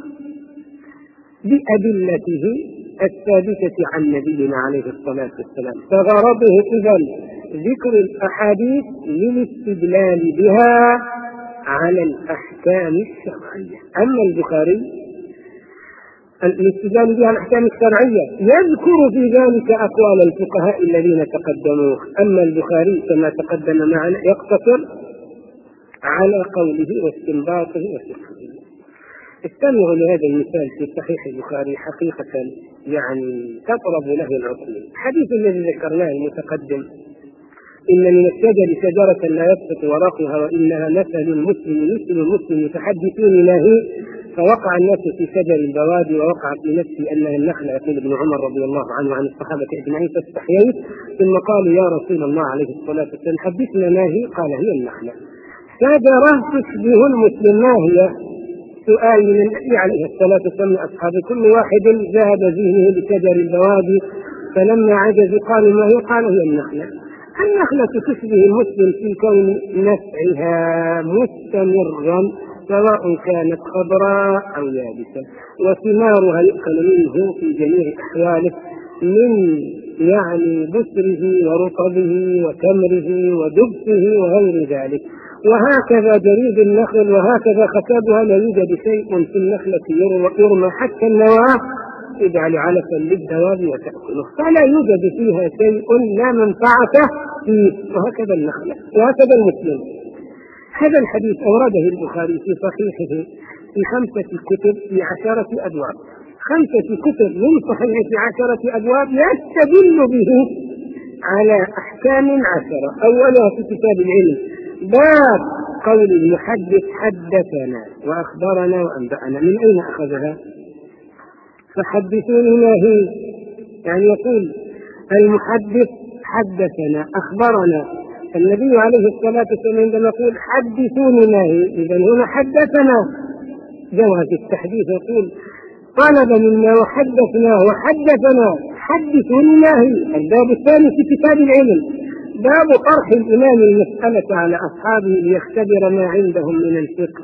بأدلته الثابتة عن نبينا عليه الصلاة والسلام، فغرضه إذن ذكر الأحاديث للاستدلال بها على الأحكام الشرعية. أما البخاري الاستدلال بها على الأحكام الشرعية يذكر في ذلك أقوال الفقهاء الذين تقدموه. أما البخاري كما تقدم معنا يقتصر على قوله واستنباطه وفقهه. استمعوا لهذا المثال في صحيح البخاري، حقيقة يعني تطرب له العقول. الحديث الذي ذكرناه المتقدم: إن من الشجر شجرة لا يسقط ورقها وإنها مثل المسلم مثل المسلم يتحدثوني ما هي، فوقع الناس في شجر البوادي ووقع في نفسي أنها النخلة. يقول ابن عمر رضي الله عنه عن الصحابة أجمعين: فاستحييت ثم قالوا يا رسول الله عليه الصلاة والسلام حدثنا ما هي؟ قال هي النخلة. شجرة تشبه المسلم، ما هي؟ سؤال من النبي عليه الصلاة والسلام لأصحابه، كل واحد ذهب ذهنه بشجر البوادي، فلما عجزوا قالوا ما هي؟ قالوا هي النخلة. النخلة تشبه المسلم في كون نفعها مستمرا سواء كانت خضراء أو يابسة، وثمارها يؤكل منه في جميع أحواله من يعني بسره ورطبه وتمره ودبسه وغير ذلك. وهكذا جريد النخل وهكذا خشبها، لا يوجد شيء في النخلة يرمى حتى النواة اجعل علفا للدواب وتأكله، فلا يوجد فيها شيء لا منفعة فيه، وهكذا النخلة وهكذا المسلم. هذا الحديث أورده البخاري في صحيحه في خمسة كتب في عشرة أبواب، خمسة كتب من صحيحه في عشرة أبواب يستدل به على أحكام عشرة. أولها في كتاب العلم باب قول المحدث حدثنا وأخبرنا وأنبأنا. من أين أخذها؟ فحدثوني ما هي، يعني يقول المحدث حدثنا أخبرنا، النبي عليه الصلاة والسلام عندما يقول حدثوني ما هي، إذن هنا حدثنا جواز التحديث، يقول طلب منا وحدثنا وحدثنا حدثوني ما هي. الباب الثاني في كتاب العلم باب طرح الإمام المسألة على أصحابه ليختبر ما عندهم من الفقه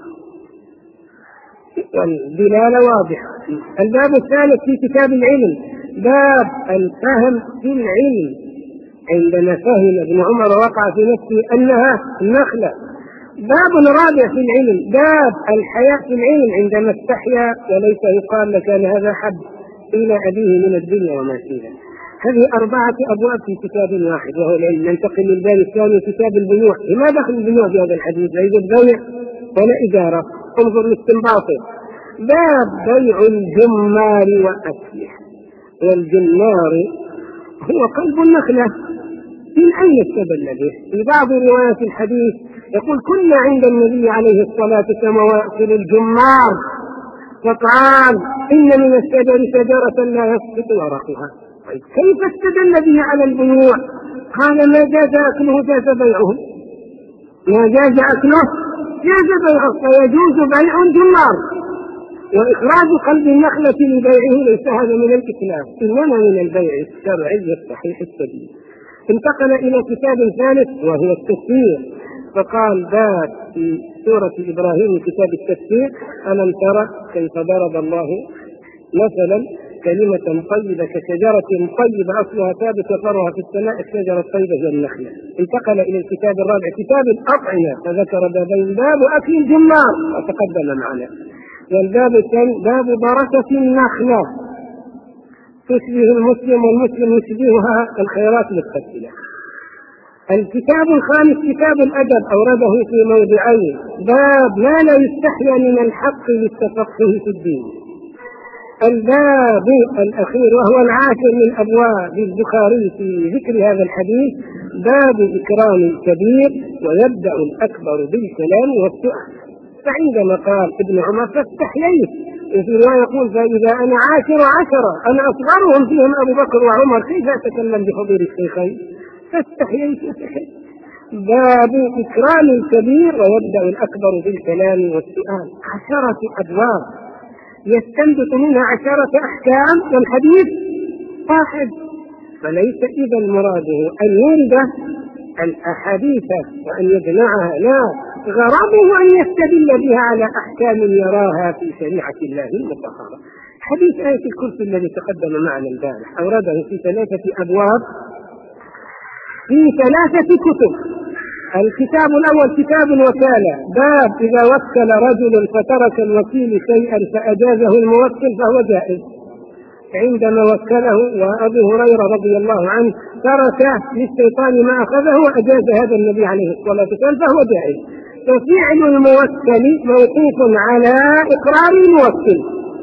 والدلالة واضحة. الباب الثالث في كتاب العلم باب الفهم في العلم، عندما فهم ابن عمر وقع في نفسه أنها النخلة. باب رابع في العلم باب الحياء في العلم، عندما استحيا وليس يقال لكان هذا حد إلى أبيه من الدنيا وما فيها. هذه أربعة أبواب في كتاب واحد وهو العلم. ننتقل للباب الثاني كتاب البيوع. لما دخل البيوع في هذا الحديث؟ لا يوجد بيع ولا إجارة، انظر لاستنباطه. باب بيع الجمار وأكله، والجمار هو قلب النخلة. من أين استدل به؟ في بعض روايات الحديث يقول كنا عند النبي عليه الصلاة والسلام ويأكل الجمار، فقال إن من الشجر شجرة لا يسقط ورقها. كيف استدل به على البيوع؟ قال ما جاز أكله جاز بيعه، ما جاز أكله جاز بيعه، فيجوز بيع الجمار. وإخراج قلب النخلة لبيعه ليس هذا من الإسلام، إنما من البيع الشرعي الصحيح السليم. انتقل إلى كتاب ثالث وهو التفسير، فقال باب في سورة إبراهيم كتاب التفسير ألم ترى كيف ضرب الله مثلا كلمة طيبة كشجرة طيبة أصلها ثابت وفرعها في السماء، الشجرة الطيبة هي النخلة. انتقل إلى الكتاب الرابع كتاب الأطعمة فذكر بابين، باب أكل الجمار وتقدم معنا، والباب الثاني باب بركة النخلة تشبه المسلم والمسلم يشبهها الخيرات المتصلة. الكتاب الخامس كتاب الأدب أورده في موضعين، باب ما لا يستحيا من الحق للتفقه في الدين. الباب الأخير وهو العاشر من أبواب البخاري في ذكر هذا الحديث باب إكرام الكبير ويبدأ الأكبر بالكلام والسؤال. فعندما قال ابن عمر فاستحييت، وفي رواية يقول فإذا أنا عاشر عشرة أنا أصغرهم فيهم أبو بكر وعمر كيف أتكلم بحضور الشيخين؟ فاستحييت. باب إكرام الكبير ويبدأ الأكبر بالكلام والسؤال. عشرة أبواب يستنبط منها عشرة أحكام والحديث واحد، فليس إذا مراده أن يرد الأحاديث وأن يجمعها، لا، غرضه أن يستدل بها على أحكام يراها في شريعة الله المطهرة. حديث آية الكرسي الذي تقدم معنا البارح أورده في ثلاثة أبواب في ثلاثة كتب. الكتاب الأول كتاب الوكالة، باب إذا وكل رجل فترك الوكيل شيئا فأجازه الموكل فهو جائز. عندما وكله وأبو هريرة رضي الله عنه ترك للشيطان ما أخذه وأجاز هذا النبي عليه الصلاة والسلام فهو جائز. ففعل الموكل موقوف على إقرار الموكل.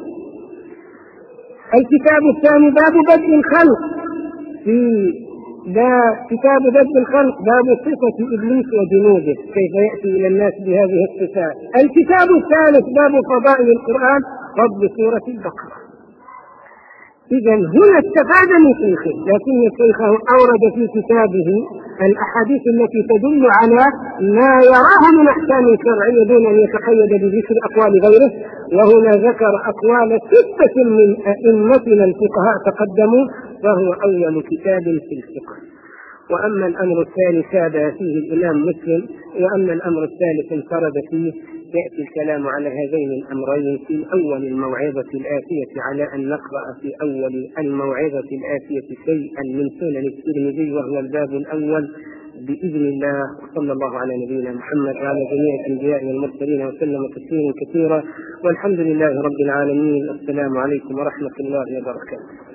الكتاب الثاني باب بدء الخلق، في ده كتاب بدء الخلق باب صفة إبليس وجنوده كيف يأتي إلى الناس بهذه الصفات. الكتاب الثالث باب فضائل القرآن فضل سورة البقرة. إذا هنا استفاد من شيخه، لكن شيخه أورد في كتابه الأحاديث التي تدل على ما يراه من أحكام شرعية دون أن يتقيد بذكر أقوال غيره. وهنا ذكر أقوال ستة من أئمتنا الفقهاء تقدموا، فهو أول كتاب في الفقه. وأما الأمر الثاني شاد فيه الإمام مسلم، وأما الأمر الثالث انفرد فيه. يأتي الكلام على هذين الأمرين في أول الموعظة الآتية، على أن نقرأ في أول الموعظة الآتية شيئا من سنن الترمذي، وهو الباب الأول بإذن الله. وصلى الله على نبينا محمد وعلى جميع الأنبياء والمرسلين وسلم تسليما كثيرا، والحمد لله رب العالمين. السلام عليكم ورحمة الله وبركاته.